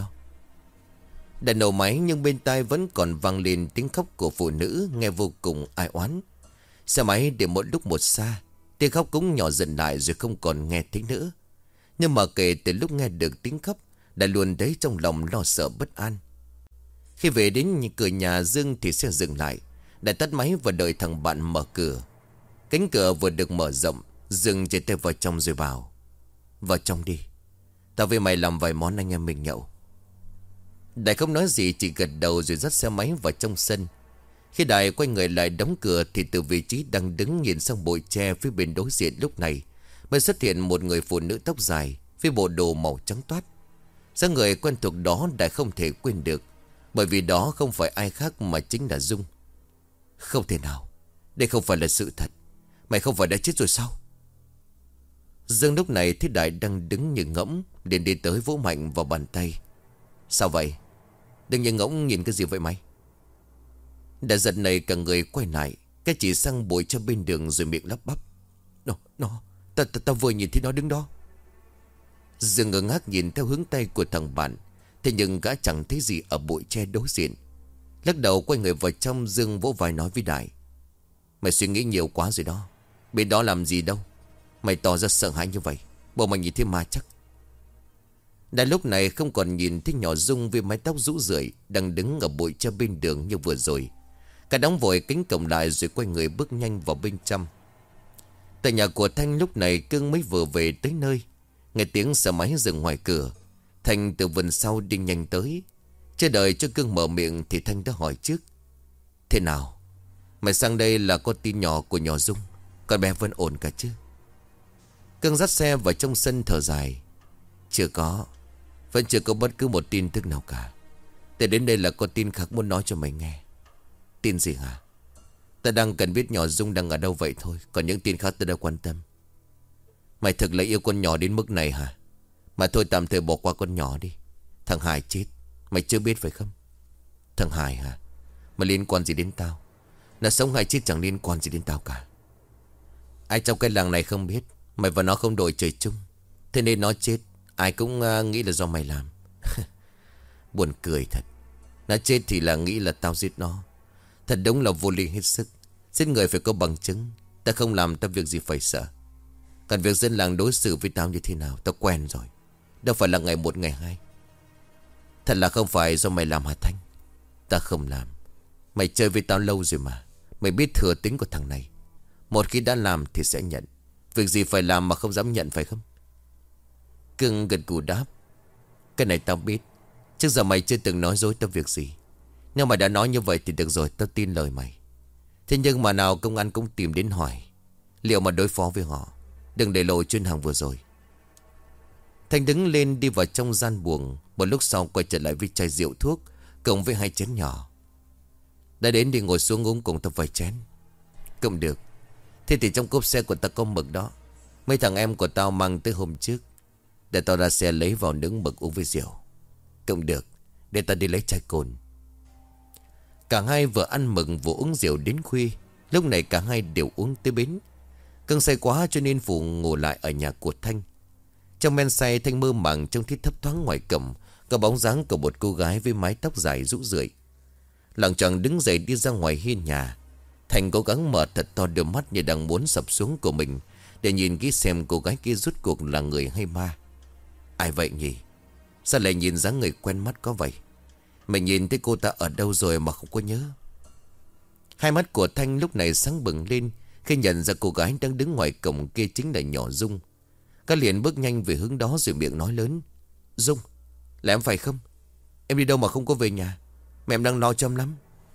Đã nổ máy nhưng bên tai vẫn còn vang lên tiếng khóc của phụ nữ, nghe vô cùng ai oán. Xe máy để một lúc một xa, tiếng khóc cũng nhỏ dần lại rồi không còn nghe thấy nữa. Nhưng mà kể từ lúc nghe được tiếng khóc, đã luôn thấy trong lòng lo sợ bất an. Khi về đến cửa nhà Dương thì xe dừng lại. Đã tắt máy và đợi thằng bạn mở cửa. Cánh cửa vừa được mở rộng, Dương chạy tay vào trong rồi bảo: Vào trong đi. Tao với mày làm vài món anh em mình nhậu. Đại không nói gì, chỉ gật đầu rồi dắt xe máy vào trong sân. Khi Đại quay người lại đóng cửa thì từ vị trí đang đứng nhìn sang bụi tre phía bên đối diện lúc này mới xuất hiện một người phụ nữ tóc dài với bộ đồ màu trắng toát. Dáng người quen thuộc đó Đại không thể quên được, bởi vì đó không phải ai khác mà chính là Dung. Không thể nào, đây không phải là sự thật. Mày không phải đã chết rồi sao? Dương lúc này thấy Đại đang đứng như ngỗng, liền đi tới vỗ mạnh vào bàn tay. Sao vậy? Đừng như ngỗng nhìn cái gì vậy mày? Đại giật này cả người quay lại, cái chỉ sang bụi cho bên đường rồi miệng lắp bắp: Nó, nó, ta, ta, ta vừa nhìn thấy nó đứng đó. Dương ngơ ngác nhìn theo hướng tay của thằng bạn, thế nhưng gã chẳng thấy gì ở bụi tre đối diện. Lắc đầu quay người vào trong, Dương vỗ vai nói với Đại: Mày suy nghĩ nhiều quá rồi đó. Bên đó làm gì đâu. Mày tỏ ra sợ hãi như vậy, bộ mày nhìn thấy ma chắc. Đại lúc này không còn nhìn thấy nhỏ Dung với mái tóc rũ rượi đang đứng ở bụi tre bên đường như vừa rồi. Cả đóng vội cánh cổng lại rồi quay người bước nhanh vào bên trong. Tại nhà của Thanh lúc này Cương mới vừa về tới nơi. Nghe tiếng xe máy dừng ngoài cửa, Thanh từ vườn sau đi nhanh tới. Chưa đợi cho Cương mở miệng thì Thanh đã hỏi trước: Thế nào? Mày sang đây là có tin nhỏ của nhỏ Dung? Con bé vẫn ổn cả chứ? Cương dắt xe vào trong sân thở dài: Chưa có. Vẫn chưa có bất cứ một tin tức nào cả. Để đến đây là có tin khác muốn nói cho mày nghe. Tin gì hả? Ta đang cần biết nhỏ Dung đang ở đâu vậy thôi. Còn những tin khác ta đã quan tâm. Mày thực là yêu con nhỏ đến mức này hả? Mà thôi tạm thời bỏ qua con nhỏ đi. Thằng Hải chết, mày chưa biết phải không? Thằng Hải hả? Mà liên quan gì đến tao? Nó sống hay chết chẳng liên quan gì đến tao cả. Ai trong cái làng này không biết. Mày và nó không đội trời chung. Thế nên nó chết, Ai cũng uh, nghĩ là do mày làm. Buồn cười thật. Nó chết thì là nghĩ là tao giết nó. Thật đúng là vô lý hết sức. Giết người phải có bằng chứng. Ta không làm tao việc gì phải sợ. Còn việc dân làng đối xử với tao như thế nào tao quen rồi. Đâu phải là ngày một ngày hai. Thật là không phải do mày làm hả Thanh? Ta không làm. Mày chơi với tao lâu rồi mà. Mày biết thừa tính của thằng này. Một khi đã làm thì sẽ nhận. Việc gì phải làm mà không dám nhận phải không? Cưng gật gù đáp. Cái này tao biết. Trước giờ mày chưa từng nói dối tao việc gì. Nếu mày đã nói như vậy thì được rồi, tao tin lời mày. Thế nhưng mà nào công an cũng tìm đến hỏi liệu mà đối phó với họ. Đừng để lộ chuyên hàng vừa rồi. Thanh đứng lên đi vào trong gian buồng. Một lúc sau quay trở lại với chai rượu thuốc cộng với hai chén nhỏ. Đã đến đi ngồi xuống uống cùng tao vài chén. Cũng được. Thế thì trong cốp xe của tao có mực đó. Mấy thằng em của tao mang tới hôm trước. Để tao ra xe lấy vào nướng mực uống với rượu. Cũng được. Để tao đi lấy chai cồn. Cả hai vừa ăn mực vừa uống rượu đến khuya. Lúc này cả hai đều uống tới bến. Cưng say quá cho nên Phụ ngủ lại ở nhà của Thanh. Trong men say Thanh mơ màng trông thấy thấp thoáng ngoài cổng có bóng dáng của một cô gái với mái tóc dài rũ rượi. Lặng choàng đứng dậy đi ra ngoài hiên nhà. Thanh cố gắng mở thật to đôi mắt như đang muốn sập xuống của mình để nhìn kỹ xem cô gái kia rốt cuộc là người hay ma. Ai vậy nhỉ? Sao lại nhìn dáng người quen mắt có vậy? Mình nhìn thấy cô ta ở đâu rồi mà không có nhớ. Hai mắt của Thanh lúc này sáng bừng lên khi nhận ra cô gái đang đứng ngoài cổng kia chính là nhỏ Dung. Cả liền bước nhanh về hướng đó rồi miệng nói lớn. Dung, là em phải không? Em đi đâu mà không có về nhà? Mẹ em đang lo cho em lắm.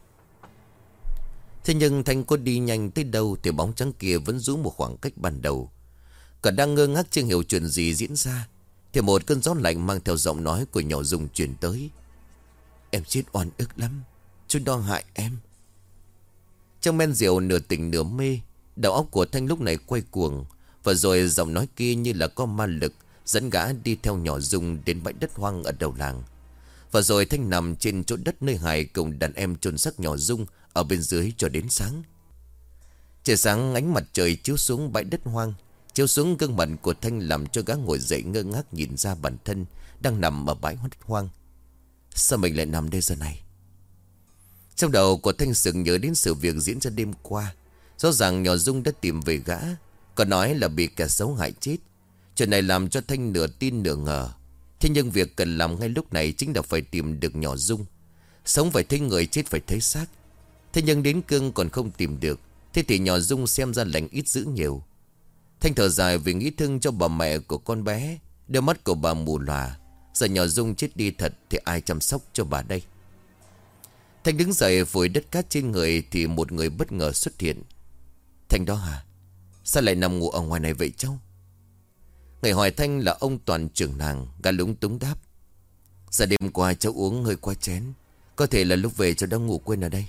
Thế nhưng Thanh có đi nhanh tới đâu thì bóng trắng kia vẫn giữ một khoảng cách ban đầu. Còn đang ngơ ngác chưa hiểu chuyện gì diễn ra thì một cơn gió lạnh mang theo giọng nói của nhỏ Dung truyền tới. Em chết oan ức lắm. Chú đó hại em. Trong men rượu nửa tỉnh nửa mê, đầu óc của Thanh lúc này quay cuồng. Và rồi giọng nói kia như là có ma lực dẫn gã đi theo nhỏ Dung đến bãi đất hoang ở đầu làng. Và rồi Thanh nằm trên chỗ đất nơi Hải cùng đàn em chôn xác nhỏ Dung ở bên dưới cho đến sáng. Trời sáng ánh mặt trời chiếu xuống bãi đất hoang, chiếu xuống gương mặt của Thanh làm cho gã ngồi dậy ngơ ngác nhìn ra bản thân đang nằm ở bãi đất hoang. Sao mình lại nằm đây giờ này? Trong đầu của Thanh sực nhớ đến sự việc diễn ra đêm qua. Rõ ràng nhỏ Dung đã tìm về gã, còn nói là bị kẻ xấu hại chết. Chuyện này làm cho Thanh nửa tin nửa ngờ. Thế nhưng việc cần làm ngay lúc này chính là phải tìm được nhỏ Dung. Sống phải thấy người, chết phải thấy xác. Thế nhưng đến cương còn không tìm được. Thế thì nhỏ Dung xem ra lành ít dữ nhiều. Thanh thở dài vì nghĩ thương cho bà mẹ của con bé. Đôi mắt của bà mù lòa. Giờ nhỏ Dung chết đi thật thì ai chăm sóc cho bà đây? Thanh đứng dậy vùi đất cát trên người thì một người bất ngờ xuất hiện. Thanh đó hả? Sao lại nằm ngủ ở ngoài này vậy cháu? Người hỏi Thanh là ông Toàn trưởng làng. Gã lúng túng đáp. Giờ đêm qua cháu uống hơi quá chén. Có thể là lúc về cháu đã ngủ quên ở đây.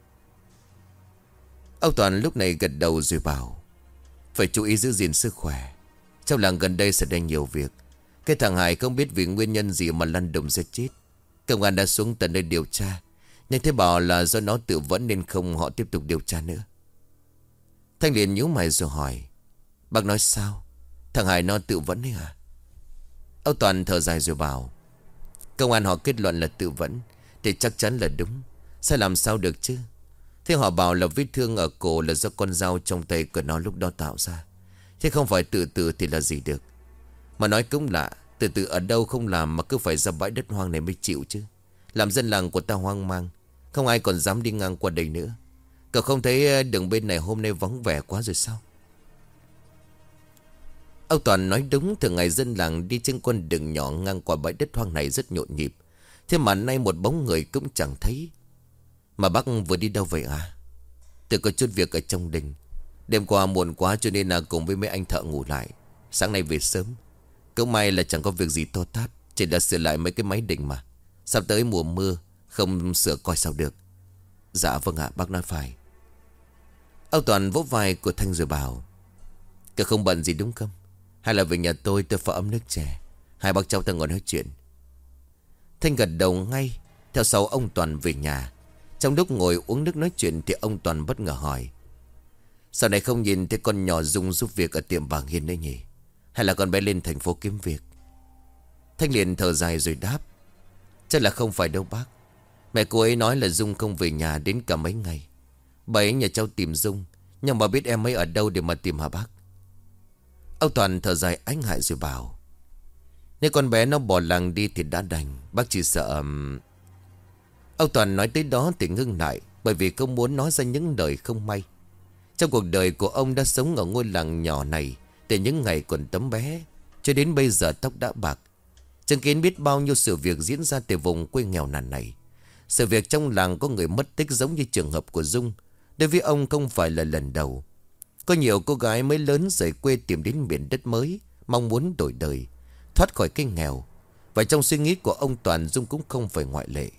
Ông Toàn lúc này gật đầu rồi bảo. Phải chú ý giữ gìn sức khỏe. Trong làng gần đây sẽ ra nhiều việc. Cái thằng Hải không biết vì nguyên nhân gì mà lăn đùng ra chết. Công an đã xuống tận nơi điều tra. Nhưng thế bảo là do nó tự vẫn nên không họ tiếp tục điều tra nữa. Thanh liền nhíu mày rồi hỏi. Bác nói sao? Thằng Hải nó tự vẫn đấy hả? Ông Toàn thở dài rồi bảo. Công an họ kết luận là tự vẫn thì chắc chắn là đúng. Sao làm sao được chứ? Thế họ bảo là vết thương ở cổ là do con dao trong tay của nó lúc đó tạo ra. Thế không phải tự tử thì là gì được? Mà nói cũng lạ. Tự tử ở đâu không làm mà cứ phải ra bãi đất hoang này mới chịu chứ. Làm dân làng của ta hoang mang. Không ai còn dám đi ngang qua đây nữa. Cậu không thấy đường bên này hôm nay vắng vẻ quá rồi sao? Ông Toàn nói đúng. Thường ngày dân làng đi trên con đường nhỏ ngang qua bãi đất hoang này rất nhộn nhịp. Thế mà nay một bóng người cũng chẳng thấy. Mà bác vừa đi đâu vậy à? Tôi có chút việc ở trong đình. Đêm qua muộn quá cho nên là cùng với mấy anh thợ ngủ lại. Sáng nay về sớm. Cũng may là chẳng có việc gì to tát. Chỉ là sửa lại mấy cái máy đình mà. Sắp tới mùa mưa, không sửa coi sao được. Dạ vâng ạ, bác nói phải. Ông Toàn vỗ vai của Thanh rồi bảo. Cậu không bận gì đúng không? Hay là về nhà tôi tôi pha ấm nước chè. Hai bác cháu ta ngồi nói chuyện. Thanh gật đầu ngay. Theo sau ông Toàn về nhà. Trong lúc ngồi uống nước nói chuyện thì ông Toàn bất ngờ hỏi. Sao này không nhìn thấy con nhỏ Dung giúp việc ở tiệm vàng Hiên đấy nhỉ? Hay là con bé lên thành phố kiếm việc? Thanh liền thở dài rồi đáp. Chắc là không phải đâu bác. Mẹ cô ấy nói là Dung không về nhà đến cả mấy ngày. Bà ấy nhà cháu tìm Dung, nhưng mà biết em ấy ở đâu để mà tìm hả bác? Ông Toàn thở dài ái ngại rồi bảo. Nếu con bé nó bỏ làng đi thì đã đành. Bác chỉ sợ... Ông Toàn nói tới đó thì ngưng lại, bởi vì không muốn nói ra những lời không may. Trong cuộc đời của ông đã sống ở ngôi làng nhỏ này từ những ngày còn tấm bé cho đến bây giờ tóc đã bạc, chứng kiến biết bao nhiêu sự việc diễn ra từ vùng quê nghèo nàn này. Sự việc trong làng có người mất tích giống như trường hợp của Dung, đối với ông không phải là lần đầu. Có nhiều cô gái mới lớn rời quê tìm đến miền đất mới, mong muốn đổi đời, thoát khỏi cái nghèo. Và trong suy nghĩ của ông Toàn, Dung cũng không phải ngoại lệ.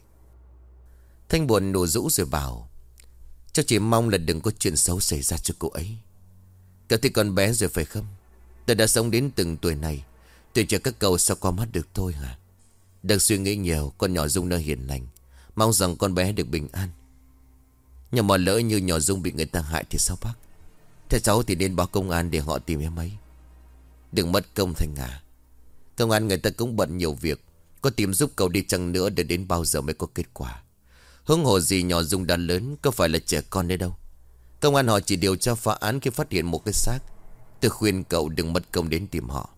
Thanh buồn nụ rũ rồi bảo. Cháu chỉ mong là đừng có chuyện xấu xảy ra cho cô ấy. Cậu thì còn bé rồi phải không? Tôi đã sống đến từng tuổi này, tôi chờ các cậu sao qua mắt được thôi hả? Đừng suy nghĩ nhiều, con nhỏ Dung nó hiền lành, mong rằng con bé được bình an. Nhưng mà lỡ như nhỏ Dung bị người ta hại thì sao bác? Thế cháu thì nên báo công an để họ tìm em ấy. Đừng mất công Thanh à. Công an người ta cũng bận nhiều việc, có tìm giúp cậu đi chăng nữa để đến bao giờ mới có kết quả. Huống hồ gì nhỏ Dung đã lớn, có phải là trẻ con đấy đâu. Công an họ chỉ điều tra phá án khi phát hiện một cái xác. Tôi khuyên cậu đừng mất công đến tìm họ.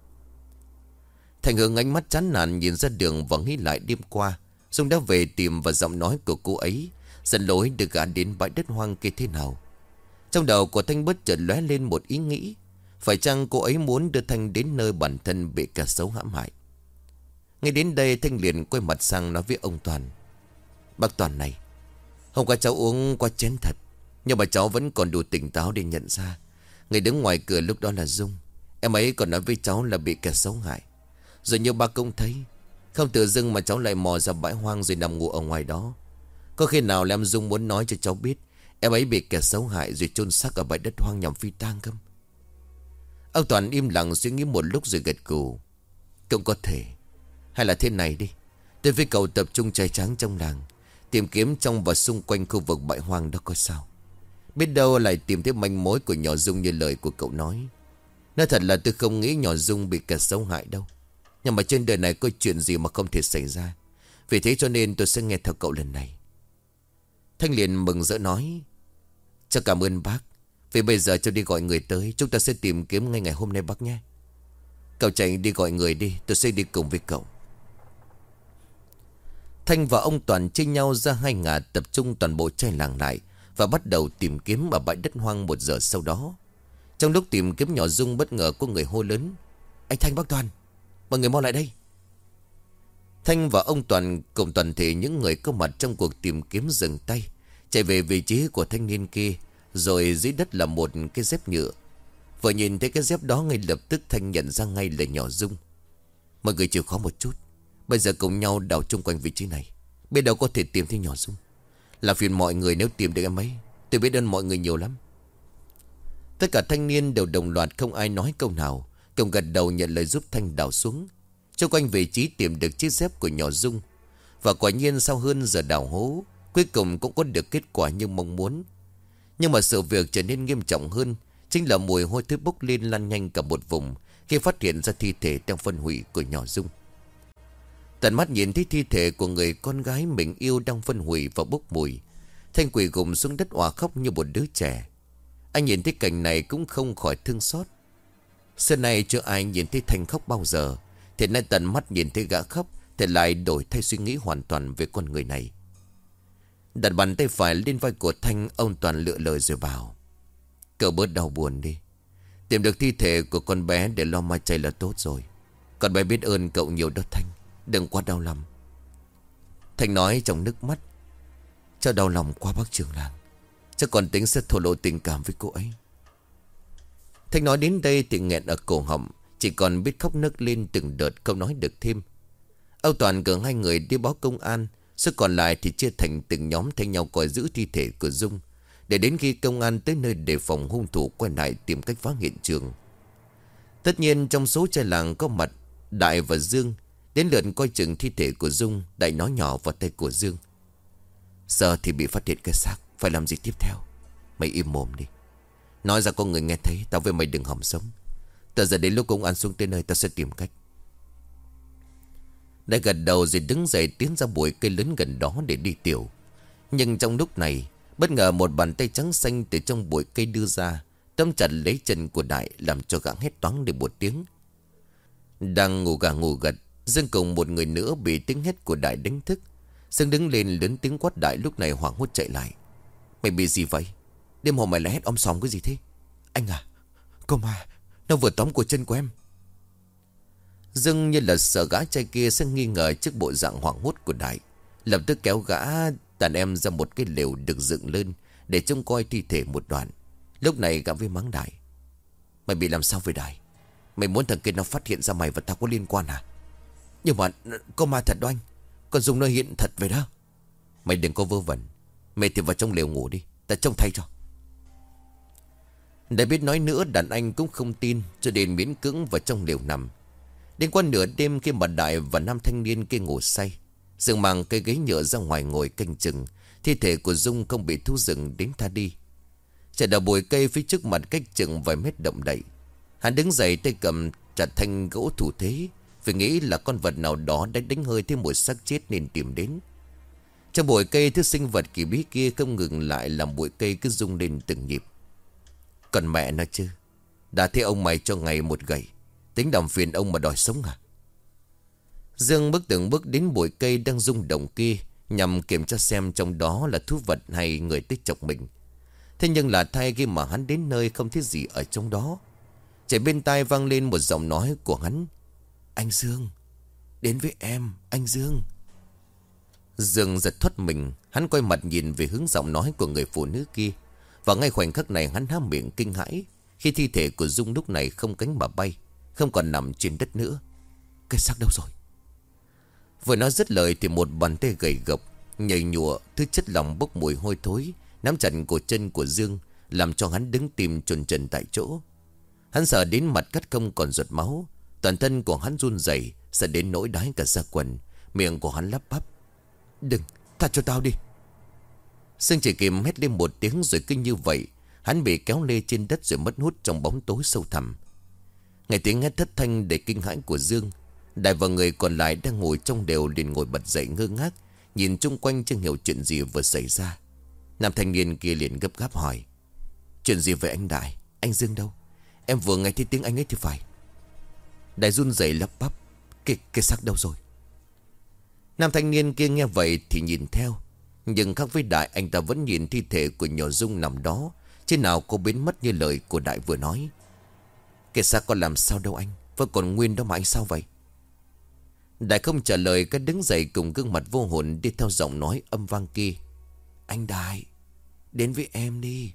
Thành Hương ánh mắt chán nản nhìn ra đường và nghĩ lại đêm qua Dung đã về tìm, và giọng nói của cô ấy dẫn lối được gã đến bãi đất hoang kia thế nào. Trong đầu của Thanh bất chợt lóe lên một ý nghĩ. Phải chăng cô ấy muốn đưa Thanh đến nơi bản thân bị kẻ xấu hãm hại? Ngay đến đây Thanh liền quay mặt sang nói với ông Toàn. Bác Toàn này, hôm qua cháu uống qua chén thật, nhưng mà cháu vẫn còn đủ tỉnh táo để nhận ra người đứng ngoài cửa lúc đó là Dung. Em ấy còn nói với cháu là bị kẻ xấu hại. Rồi như ba công thấy, không tự dưng mà cháu lại mò ra bãi hoang rồi nằm ngủ ở ngoài đó. Có khi nào là em Dung muốn nói cho cháu biết em ấy bị kẻ xấu hại rồi chôn xác ở bãi đất hoang nhằm phi tang không? Ông Toàn im lặng suy nghĩ một lúc rồi gật gù. Cũng có thể. Hay là thế này đi, tôi với cậu tập trung trai tráng trong làng, tìm kiếm trong và xung quanh khu vực bãi hoang đó có sao. Biết đâu lại tìm thấy manh mối của nhỏ Dung như lời của cậu nói. Nói thật là tôi không nghĩ nhỏ Dung bị kẻ xấu hại đâu. Nhưng mà trên đời này có chuyện gì mà không thể xảy ra. Vì thế cho nên tôi sẽ nghe theo cậu lần này. Thanh liền mừng rỡ nói. Chắc cảm ơn bác. Vì bây giờ cho đi gọi người tới, chúng ta sẽ tìm kiếm ngay ngày hôm nay bác nhé. Cậu chạy đi gọi người đi, tôi sẽ đi cùng với cậu. Thanh và ông Toàn chia nhau ra hai ngả, tập trung toàn bộ trai làng lại và bắt đầu tìm kiếm ở bãi đất hoang một giờ sau đó. Trong lúc tìm kiếm nhỏ Dung, bất ngờ có người hô lớn. Anh Thanh, bác Toàn, mọi người mau lại đây. Thanh và ông Toàn cùng toàn thể những người có mặt trong cuộc tìm kiếm dừng tay, chạy về vị trí của thanh niên kia. Rồi dưới đất là một cái dép nhựa. Vừa nhìn thấy cái dép đó, ngay lập tức Thanh nhận ra ngay là nhỏ Dung. Mọi người chịu khó một chút, bây giờ cùng nhau đào chung quanh vị trí này, biết đâu có thể tìm thấy nhỏ Dung. Là phiền mọi người nếu tìm được em ấy. Tôi biết ơn mọi người nhiều lắm. Tất cả thanh niên đều đồng loạt, không ai nói câu nào, cùng gật đầu nhận lời giúp Thanh đào xuống. Chung quanh vị trí tìm được chiếc dép của nhỏ Dung. Và quả nhiên sau hơn giờ đào hố, cuối cùng cũng có được kết quả như mong muốn. Nhưng mà sự việc trở nên nghiêm trọng hơn chính là mùi hôi thối bốc lên lan nhanh cả một vùng khi phát hiện ra thi thể đang phân hủy của nhỏ Dung. Tận mắt nhìn thấy thi thể của người con gái mình yêu đang phân hủy và bốc mùi, Thanh quỳ gục xuống đất òa khóc như một đứa trẻ. Anh nhìn thấy cảnh này cũng không khỏi thương xót. Xưa nay chưa ai nhìn thấy Thanh khóc bao giờ, thì nay tận mắt nhìn thấy gã khóc thì lại đổi thay suy nghĩ hoàn toàn về con người này. Đặt bàn tay phải lên vai của Thanh, ông Toàn lựa lời rồi bảo. Cậu bớt đau buồn đi. Tìm được thi thể của con bé để lo ma chay là tốt rồi. Con bé biết ơn cậu nhiều đó Thanh. Đừng quá đau lòng. Thanh nói trong nước mắt. Cháu đau lòng quá bác trưởng làng. Cháu còn tính sẽ thổ lộ tình cảm với cô ấy. Thanh nói đến đây thì nghẹn ở cổ họng, chỉ còn biết khóc nức lên từng đợt, không nói được thêm. Ông Toàn cử hai người đi báo công an. Số còn lại thì chia thành từng nhóm thay nhau coi giữ thi thể của Dung, để đến khi công an tới nơi đề phòng hung thủ quay lại tìm cách phá hiện trường. Tất nhiên trong số trai làng có mặt Đại và Dương. Đến lượt coi chừng thi thể của Dung, Đại nói nhỏ vào tay của Dương. Giờ thì bị phát hiện cái xác, phải làm gì tiếp theo? Mày im mồm đi. Nói ra có người nghe thấy, tao với mày đừng hòng sống. Từ giờ đến lúc công an xuống tới nơi, tao sẽ tìm cách. Đại gật đầu rồi đứng dậy tiến ra bụi cây lớn gần đó để đi tiểu. Nhưng trong lúc này, bất ngờ một bàn tay trắng xanh từ trong bụi cây đưa ra, tóm chặt lấy chân của Đại, làm cho gã hét toáng để một tiếng. Đang ngủ gà ngủ gật, Dương cùng một người nữa bị tiếng hét của Đại đánh thức. Dương đứng lên lớn tiếng quát Đại, lúc này hoảng hốt chạy lại. Mày bị gì vậy? Đêm hôm mày lại hét om sòm cái gì thế? Anh à, cô ma, nó vừa tóm cổ chân của em. Dương như là sợ gã trai kia sẽ nghi ngờ trước bộ dạng hoảng hốt của Đại, lập tức kéo gã đàn em ra một cái lều được dựng lên để trông coi thi thể một đoạn. Lúc này gã với mắng Đại. Mày bị làm sao với Đại? Mày muốn thằng kia nó phát hiện ra mày và tao có liên quan à? Nhưng mà có ma thật đó anh. Con Dung nó hiện thật vậy đó. Mày đừng có vơ vẩn. Mày thì vào trong lều ngủ đi, ta trông thay cho. Để biết nói nữa, đàn anh cũng không tin, cho đến miễn cưỡng vào trong lều nằm. Đến qua nửa đêm khi mà Đại và nam thanh niên kia ngủ say, Dương mang cây ghế nhựa ra ngoài ngồi canh chừng thi thể của Dung không bị thú rừng đến tha đi. Chạy đầu bụi cây phía trước mặt cách chừng vài mét động đậy, hắn đứng dậy tay cầm chặt thanh gỗ thủ thế, vì nghĩ là con vật nào đó đánh đánh hơi thêm một xác chết nên tìm đến. Trong bụi cây, thứ sinh vật kỳ bí kia không ngừng lại làm bụi cây cứ rung lên từng nhịp. Còn mẹ nó chứ, đã thế ông mày cho ngày một gậy, tính làm phiền ông mà đòi sống à? Dương bước từng bước đến bụi cây đang rung động kia, nhằm kiểm tra xem trong đó là thú vật hay người tích chọc mình. Thế nhưng là thay khi mà hắn đến nơi không thấy gì ở trong đó. Chỉ bên tai vang lên một giọng nói của hắn. Anh Dương, đến với em, anh Dương. Dương giật thoát mình, hắn quay mặt nhìn về hướng giọng nói của người phụ nữ kia. Và ngay khoảnh khắc này hắn há miệng kinh hãi khi thi thể của Dung lúc này không cánh mà bay, không còn nằm trên đất nữa. Cái xác đâu rồi? Vừa nói dứt lời thì một bàn tay gầy gộc, nhầy nhụa, thứ chất lỏng bốc mùi hôi thối nắm chặt cổ chân của Dương, làm cho hắn đứng tim chồn chồn tại chỗ. Hắn sợ đến mặt cắt không còn giọt máu, toàn thân của hắn run rẩy, sợ đến nỗi đái cả da quần, miệng của hắn lắp bắp. Đừng, tha cho tao đi. Dương chỉ kịp hét lên một tiếng rồi kinh như vậy, hắn bị kéo lê trên đất rồi mất hút trong bóng tối sâu thẳm. Nghe tiếng hét thất thanh để kinh hãi của Dương, Đại và người còn lại đang ngồi trong đều liền ngồi bật dậy ngơ ngác, nhìn chung quanh chưa hiểu chuyện gì vừa xảy ra. Nam thanh niên kia liền gấp gáp hỏi. Chuyện gì vậy anh Đại? Anh Dương đâu? Em vừa nghe thấy tiếng anh ấy thì phải. Đại run rẩy lắp bắp. Cái, cái xác đâu rồi? Nam thanh niên kia nghe vậy thì nhìn theo. Nhưng khác với Đại, anh ta vẫn nhìn thi thể của nhỏ Dung nằm đó, chứ nào có biến mất như lời của Đại vừa nói. Cái xác có làm sao đâu anh, vẫn còn nguyên đó mà anh sao vậy? Đại không trả lời, cái đứng dậy cùng gương mặt vô hồn đi theo giọng nói âm vang kia. Anh Đại, đến với em đi.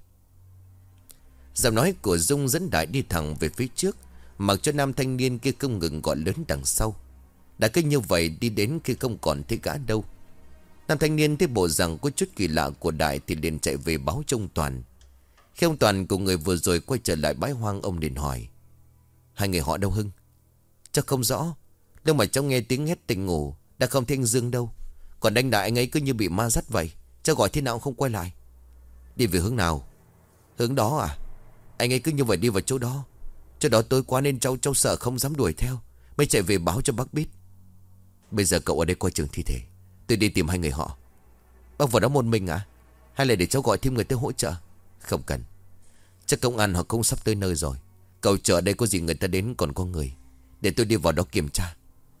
Giọng nói của Dung dẫn Đại đi thẳng về phía trước, mặc cho nam thanh niên kia không ngừng gọi lớn đằng sau. Đại cứ như vậy đi đến khi không còn thấy gã đâu. Nam thanh niên thấy bộ rằng có chút kỳ lạ của Đại thì liền chạy về báo cho ông Toàn. Khi ông Toàn cùng người vừa rồi quay trở lại bãi hoang, ông liền hỏi. Hai người họ đâu Hưng? Chắc không rõ. Lúc mà cháu nghe tiếng hét tỉnh ngủ, đã không thấy anh Dương đâu. Còn anh Đại, anh ấy cứ như bị ma dắt vậy, cháu gọi thế nào cũng không quay lại. Đi về hướng nào? Hướng đó à? Anh ấy cứ như vậy đi vào chỗ đó. Chỗ đó tối quá nên cháu cháu sợ không dám đuổi theo, mới chạy về báo cho bác biết. Bây giờ cậu ở đây coi chừng thi thể, tôi đi tìm hai người họ. Bác vào đó một mình à? Hay là để cháu gọi thêm người tới hỗ trợ? Không cần, chắc công an họ cũng sắp tới nơi rồi. Cậu chờ ở đây, có gì người ta đến còn có người, để tôi đi vào đó kiểm tra.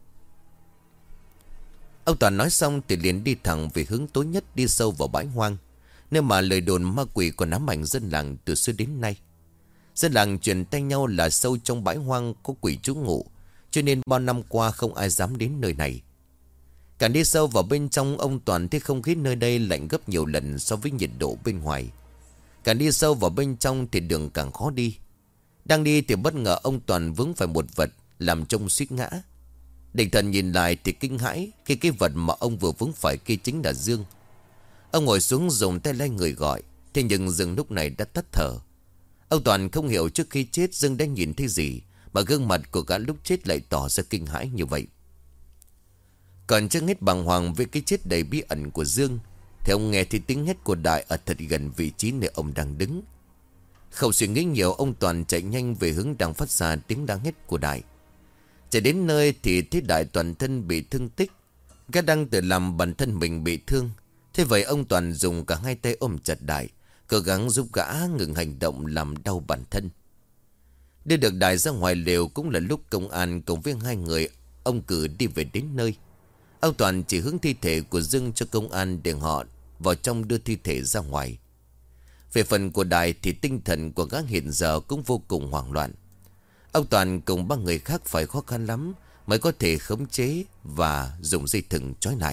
Ông Toàn nói xong thì liền đi thẳng về hướng tối nhất, đi sâu vào bãi hoang, nơi mà lời đồn ma quỷ còn ám ảnh dân làng từ xưa đến nay. Dân làng truyền tay nhau là sâu trong bãi hoang có quỷ trú ngụ, cho nên bao năm qua không ai dám đến nơi này. Càng đi sâu vào bên trong, ông Toàn thấy không khí nơi đây lạnh gấp nhiều lần so với nhiệt độ bên ngoài. Càng đi sâu vào bên trong thì đường càng khó đi. Đang đi thì bất ngờ ông Toàn vướng phải một vật làm trông suýt ngã. Định thần nhìn lại thì kinh hãi khi cái vật mà ông vừa vướng phải kia chính là Dương. Ông ngồi xuống dùng tay lấy người gọi, thế nhưng Dương lúc này đã tắt thở. Ông Toàn không hiểu trước khi chết Dương đã nhìn thấy gì mà gương mặt của gã lúc chết lại tỏ ra kinh hãi như vậy. Còn chưa hết bàng hoàng với cái chết đầy bí ẩn của Dương, thì ông nghe thấy tiếng hét của Đại ở thật gần vị trí nơi ông đang đứng. Không suy nghĩ nhiều, ông Toàn chạy nhanh về hướng đang phát ra tiếng đang hét của Đại. Chạy đến nơi thì thấy Đại toàn thân bị thương tích. Gã đang tự làm bản thân mình bị thương. Thế vậy ông Toàn dùng cả hai tay ôm chặt Đại, cố gắng giúp gã ngừng hành động làm đau bản thân. Đưa được Đại ra ngoài lều cũng là lúc công an cùng với hai người ông cử đi về đến nơi. Ông Toàn chỉ hướng thi thể của Dương cho công an để họ vào trong đưa thi thể ra ngoài. Về phần của Đại thì tinh thần của gã hiện giờ cũng vô cùng hoảng loạn. Ông Toàn cùng ba người khác phải khó khăn lắm mới có thể khống chế và dùng dây thừng trói lại.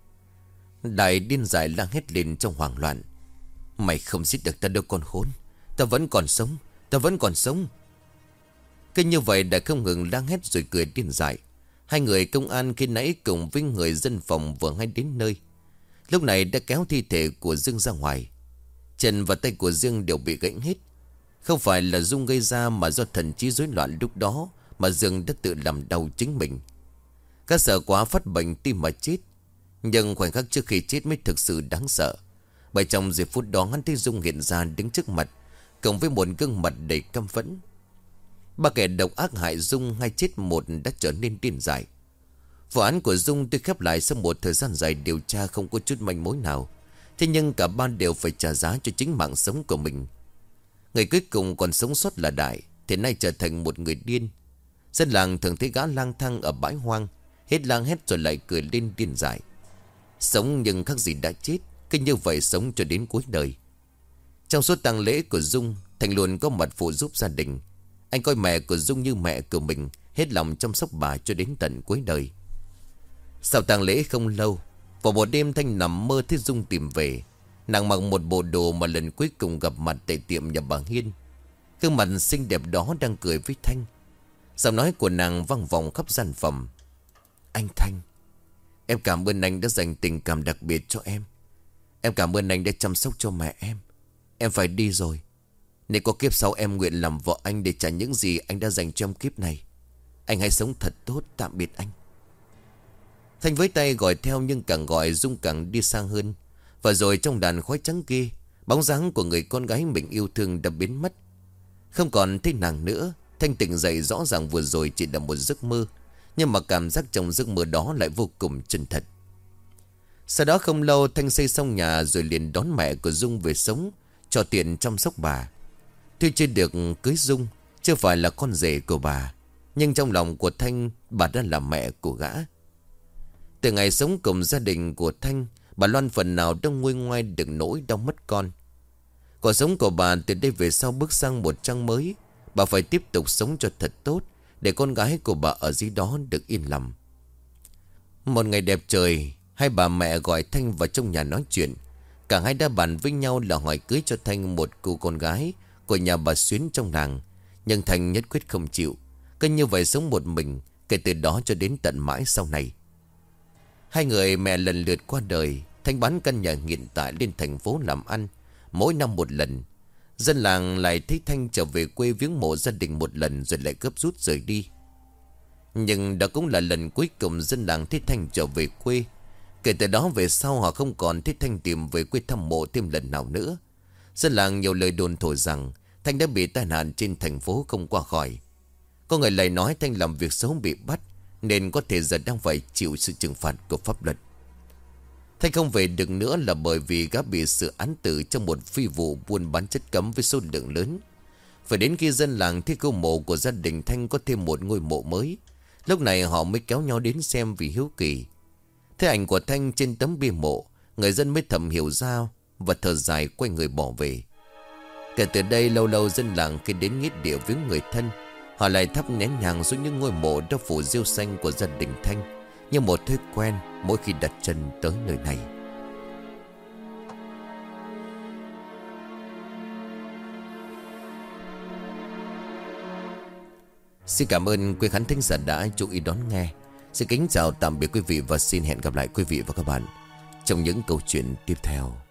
Đại điên dại la hét lên trong hoảng loạn. Mày không giết được ta đâu con khốn. Ta vẫn còn sống. Ta vẫn còn sống. Cứ như vậy Đại không ngừng la hét rồi cười điên dại. Hai người công an khi nãy cùng với người dân phòng vừa hay đến nơi. Lúc này đã kéo thi thể của Dương ra ngoài. Chân và tay của Dương đều bị gãy hết. Không phải là Dung gây ra mà do thần trí rối loạn lúc đó mà Dương đã tự làm đau chính mình. Các sợ quá phát bệnh tim mà chết. Nhưng khoảnh khắc trước khi chết mới thực sự đáng sợ. Bởi trong giây phút đó hắn thấy Dung hiện ra đứng trước mặt, cộng với một gương mặt đầy căm phẫn. Ba kẻ độc ác hại Dung hay chết một đã trở nên điên dại. Vụ án của Dung tuy khép lại sau một thời gian dài điều tra không có chút manh mối nào. Thế nhưng cả ba đều phải trả giá cho chính mạng sống của mình. Người cuối cùng còn sống sót là Đại, thì nay trở thành một người điên. Dân làng thường thấy gã lang thang ở bãi hoang, hết lang hét rồi lại cười lên điên dại. Sống nhưng khác gì đã chết, cứ như vậy sống cho đến cuối đời. Trong suốt tang lễ của Dung, Thành luôn có mặt phụ giúp gia đình. Anh coi mẹ của Dung như mẹ của mình, hết lòng chăm sóc bà cho đến tận cuối đời. Sau tang lễ không lâu, vào một đêm Thanh nằm mơ thấy Dung tìm về. Nàng mặc một bộ đồ mà lần cuối cùng gặp mặt tại tiệm nhà bà Hiên. Gương mặt xinh đẹp đó đang cười với Thanh. Giọng nói của nàng vang vọng khắp gian phòng. Anh Thanh, em cảm ơn anh đã dành tình cảm đặc biệt cho em. Em cảm ơn anh đã chăm sóc cho mẹ em. Em phải đi rồi. Nếu có kiếp sau em nguyện làm vợ anh để trả những gì anh đã dành trong kiếp này. Anh hãy sống thật tốt, tạm biệt anh. Thanh với tay gọi theo nhưng càng gọi Dung càng đi xa hơn. Và rồi trong đàn khói trắng kia, bóng dáng của người con gái mình yêu thương đã biến mất. Không còn thấy nàng nữa. Thanh tỉnh dậy rõ ràng vừa rồi chỉ là một giấc mơ. Nhưng mà cảm giác trong giấc mơ đó lại vô cùng chân thật. Sau đó không lâu Thanh xây xong nhà rồi liền đón mẹ của Dung về sống, cho tiền chăm sóc bà. Tuy chưa được cưới Dung, chưa phải là con rể của bà, nhưng trong lòng của Thanh, bà đã là mẹ của gã. Từ ngày sống cùng gia đình của Thanh, bà Loan phần nào đông nguôi ngoai được nỗi đau mất con. Cuộc sống của bà từ đây về sau bước sang một trang mới. Bà phải tiếp tục sống cho thật tốt, để con gái của bà ở dưới đó được yên lòng. Một ngày đẹp trời, hai bà mẹ gọi Thanh vào trong nhà nói chuyện. Cả hai đã bàn với nhau là hỏi cưới cho Thanh một cô con gái của nhà bà Xuyến trong làng. Nhưng Thanh nhất quyết không chịu, cứ như vậy sống một mình kể từ đó cho đến tận mãi sau này. Hai người mẹ lần lượt qua đời. Thanh bán căn nhà hiện tại lên thành phố làm ăn, mỗi năm một lần. Dân làng lại thấy Thanh trở về quê viếng mộ gia đình một lần rồi lại gấp rút rời đi. Nhưng đó cũng là lần cuối cùng dân làng thấy Thanh trở về quê. Kể từ đó về sau họ không còn thấy Thanh tìm về quê thăm mộ thêm lần nào nữa. Dân làng nhiều lời đồn thổi rằng Thanh đã bị tai nạn trên thành phố không qua khỏi. Có người lại nói Thanh làm việc xấu bị bắt, nên có thể giờ đang phải chịu sự trừng phạt của pháp luật. Thanh không về được nữa là bởi vì gã bị xử án tử trong một phi vụ buôn bán chất cấm với số lượng lớn. Phải đến khi dân làng thấy câu mộ của gia đình Thanh có thêm một ngôi mộ mới, lúc này họ mới kéo nhau đến xem vì hiếu kỳ. Thấy ảnh của Thanh trên tấm bia mộ, người dân mới thầm hiểu ra và thở dài quay người bỏ về. Kể từ đây lâu lâu dân làng khi đến nghĩa địa viếng người thân, họ lại thắp nén nhang xuống những ngôi mộ đã phủ rêu xanh của gia đình Thanh, như một thói quen mỗi khi đặt chân tới nơi này. Xin cảm ơn quý khán thính giả đã chú ý đón nghe. Xin kính chào tạm biệt quý vị và xin hẹn gặp lại quý vị và các bạn trong những câu chuyện tiếp theo.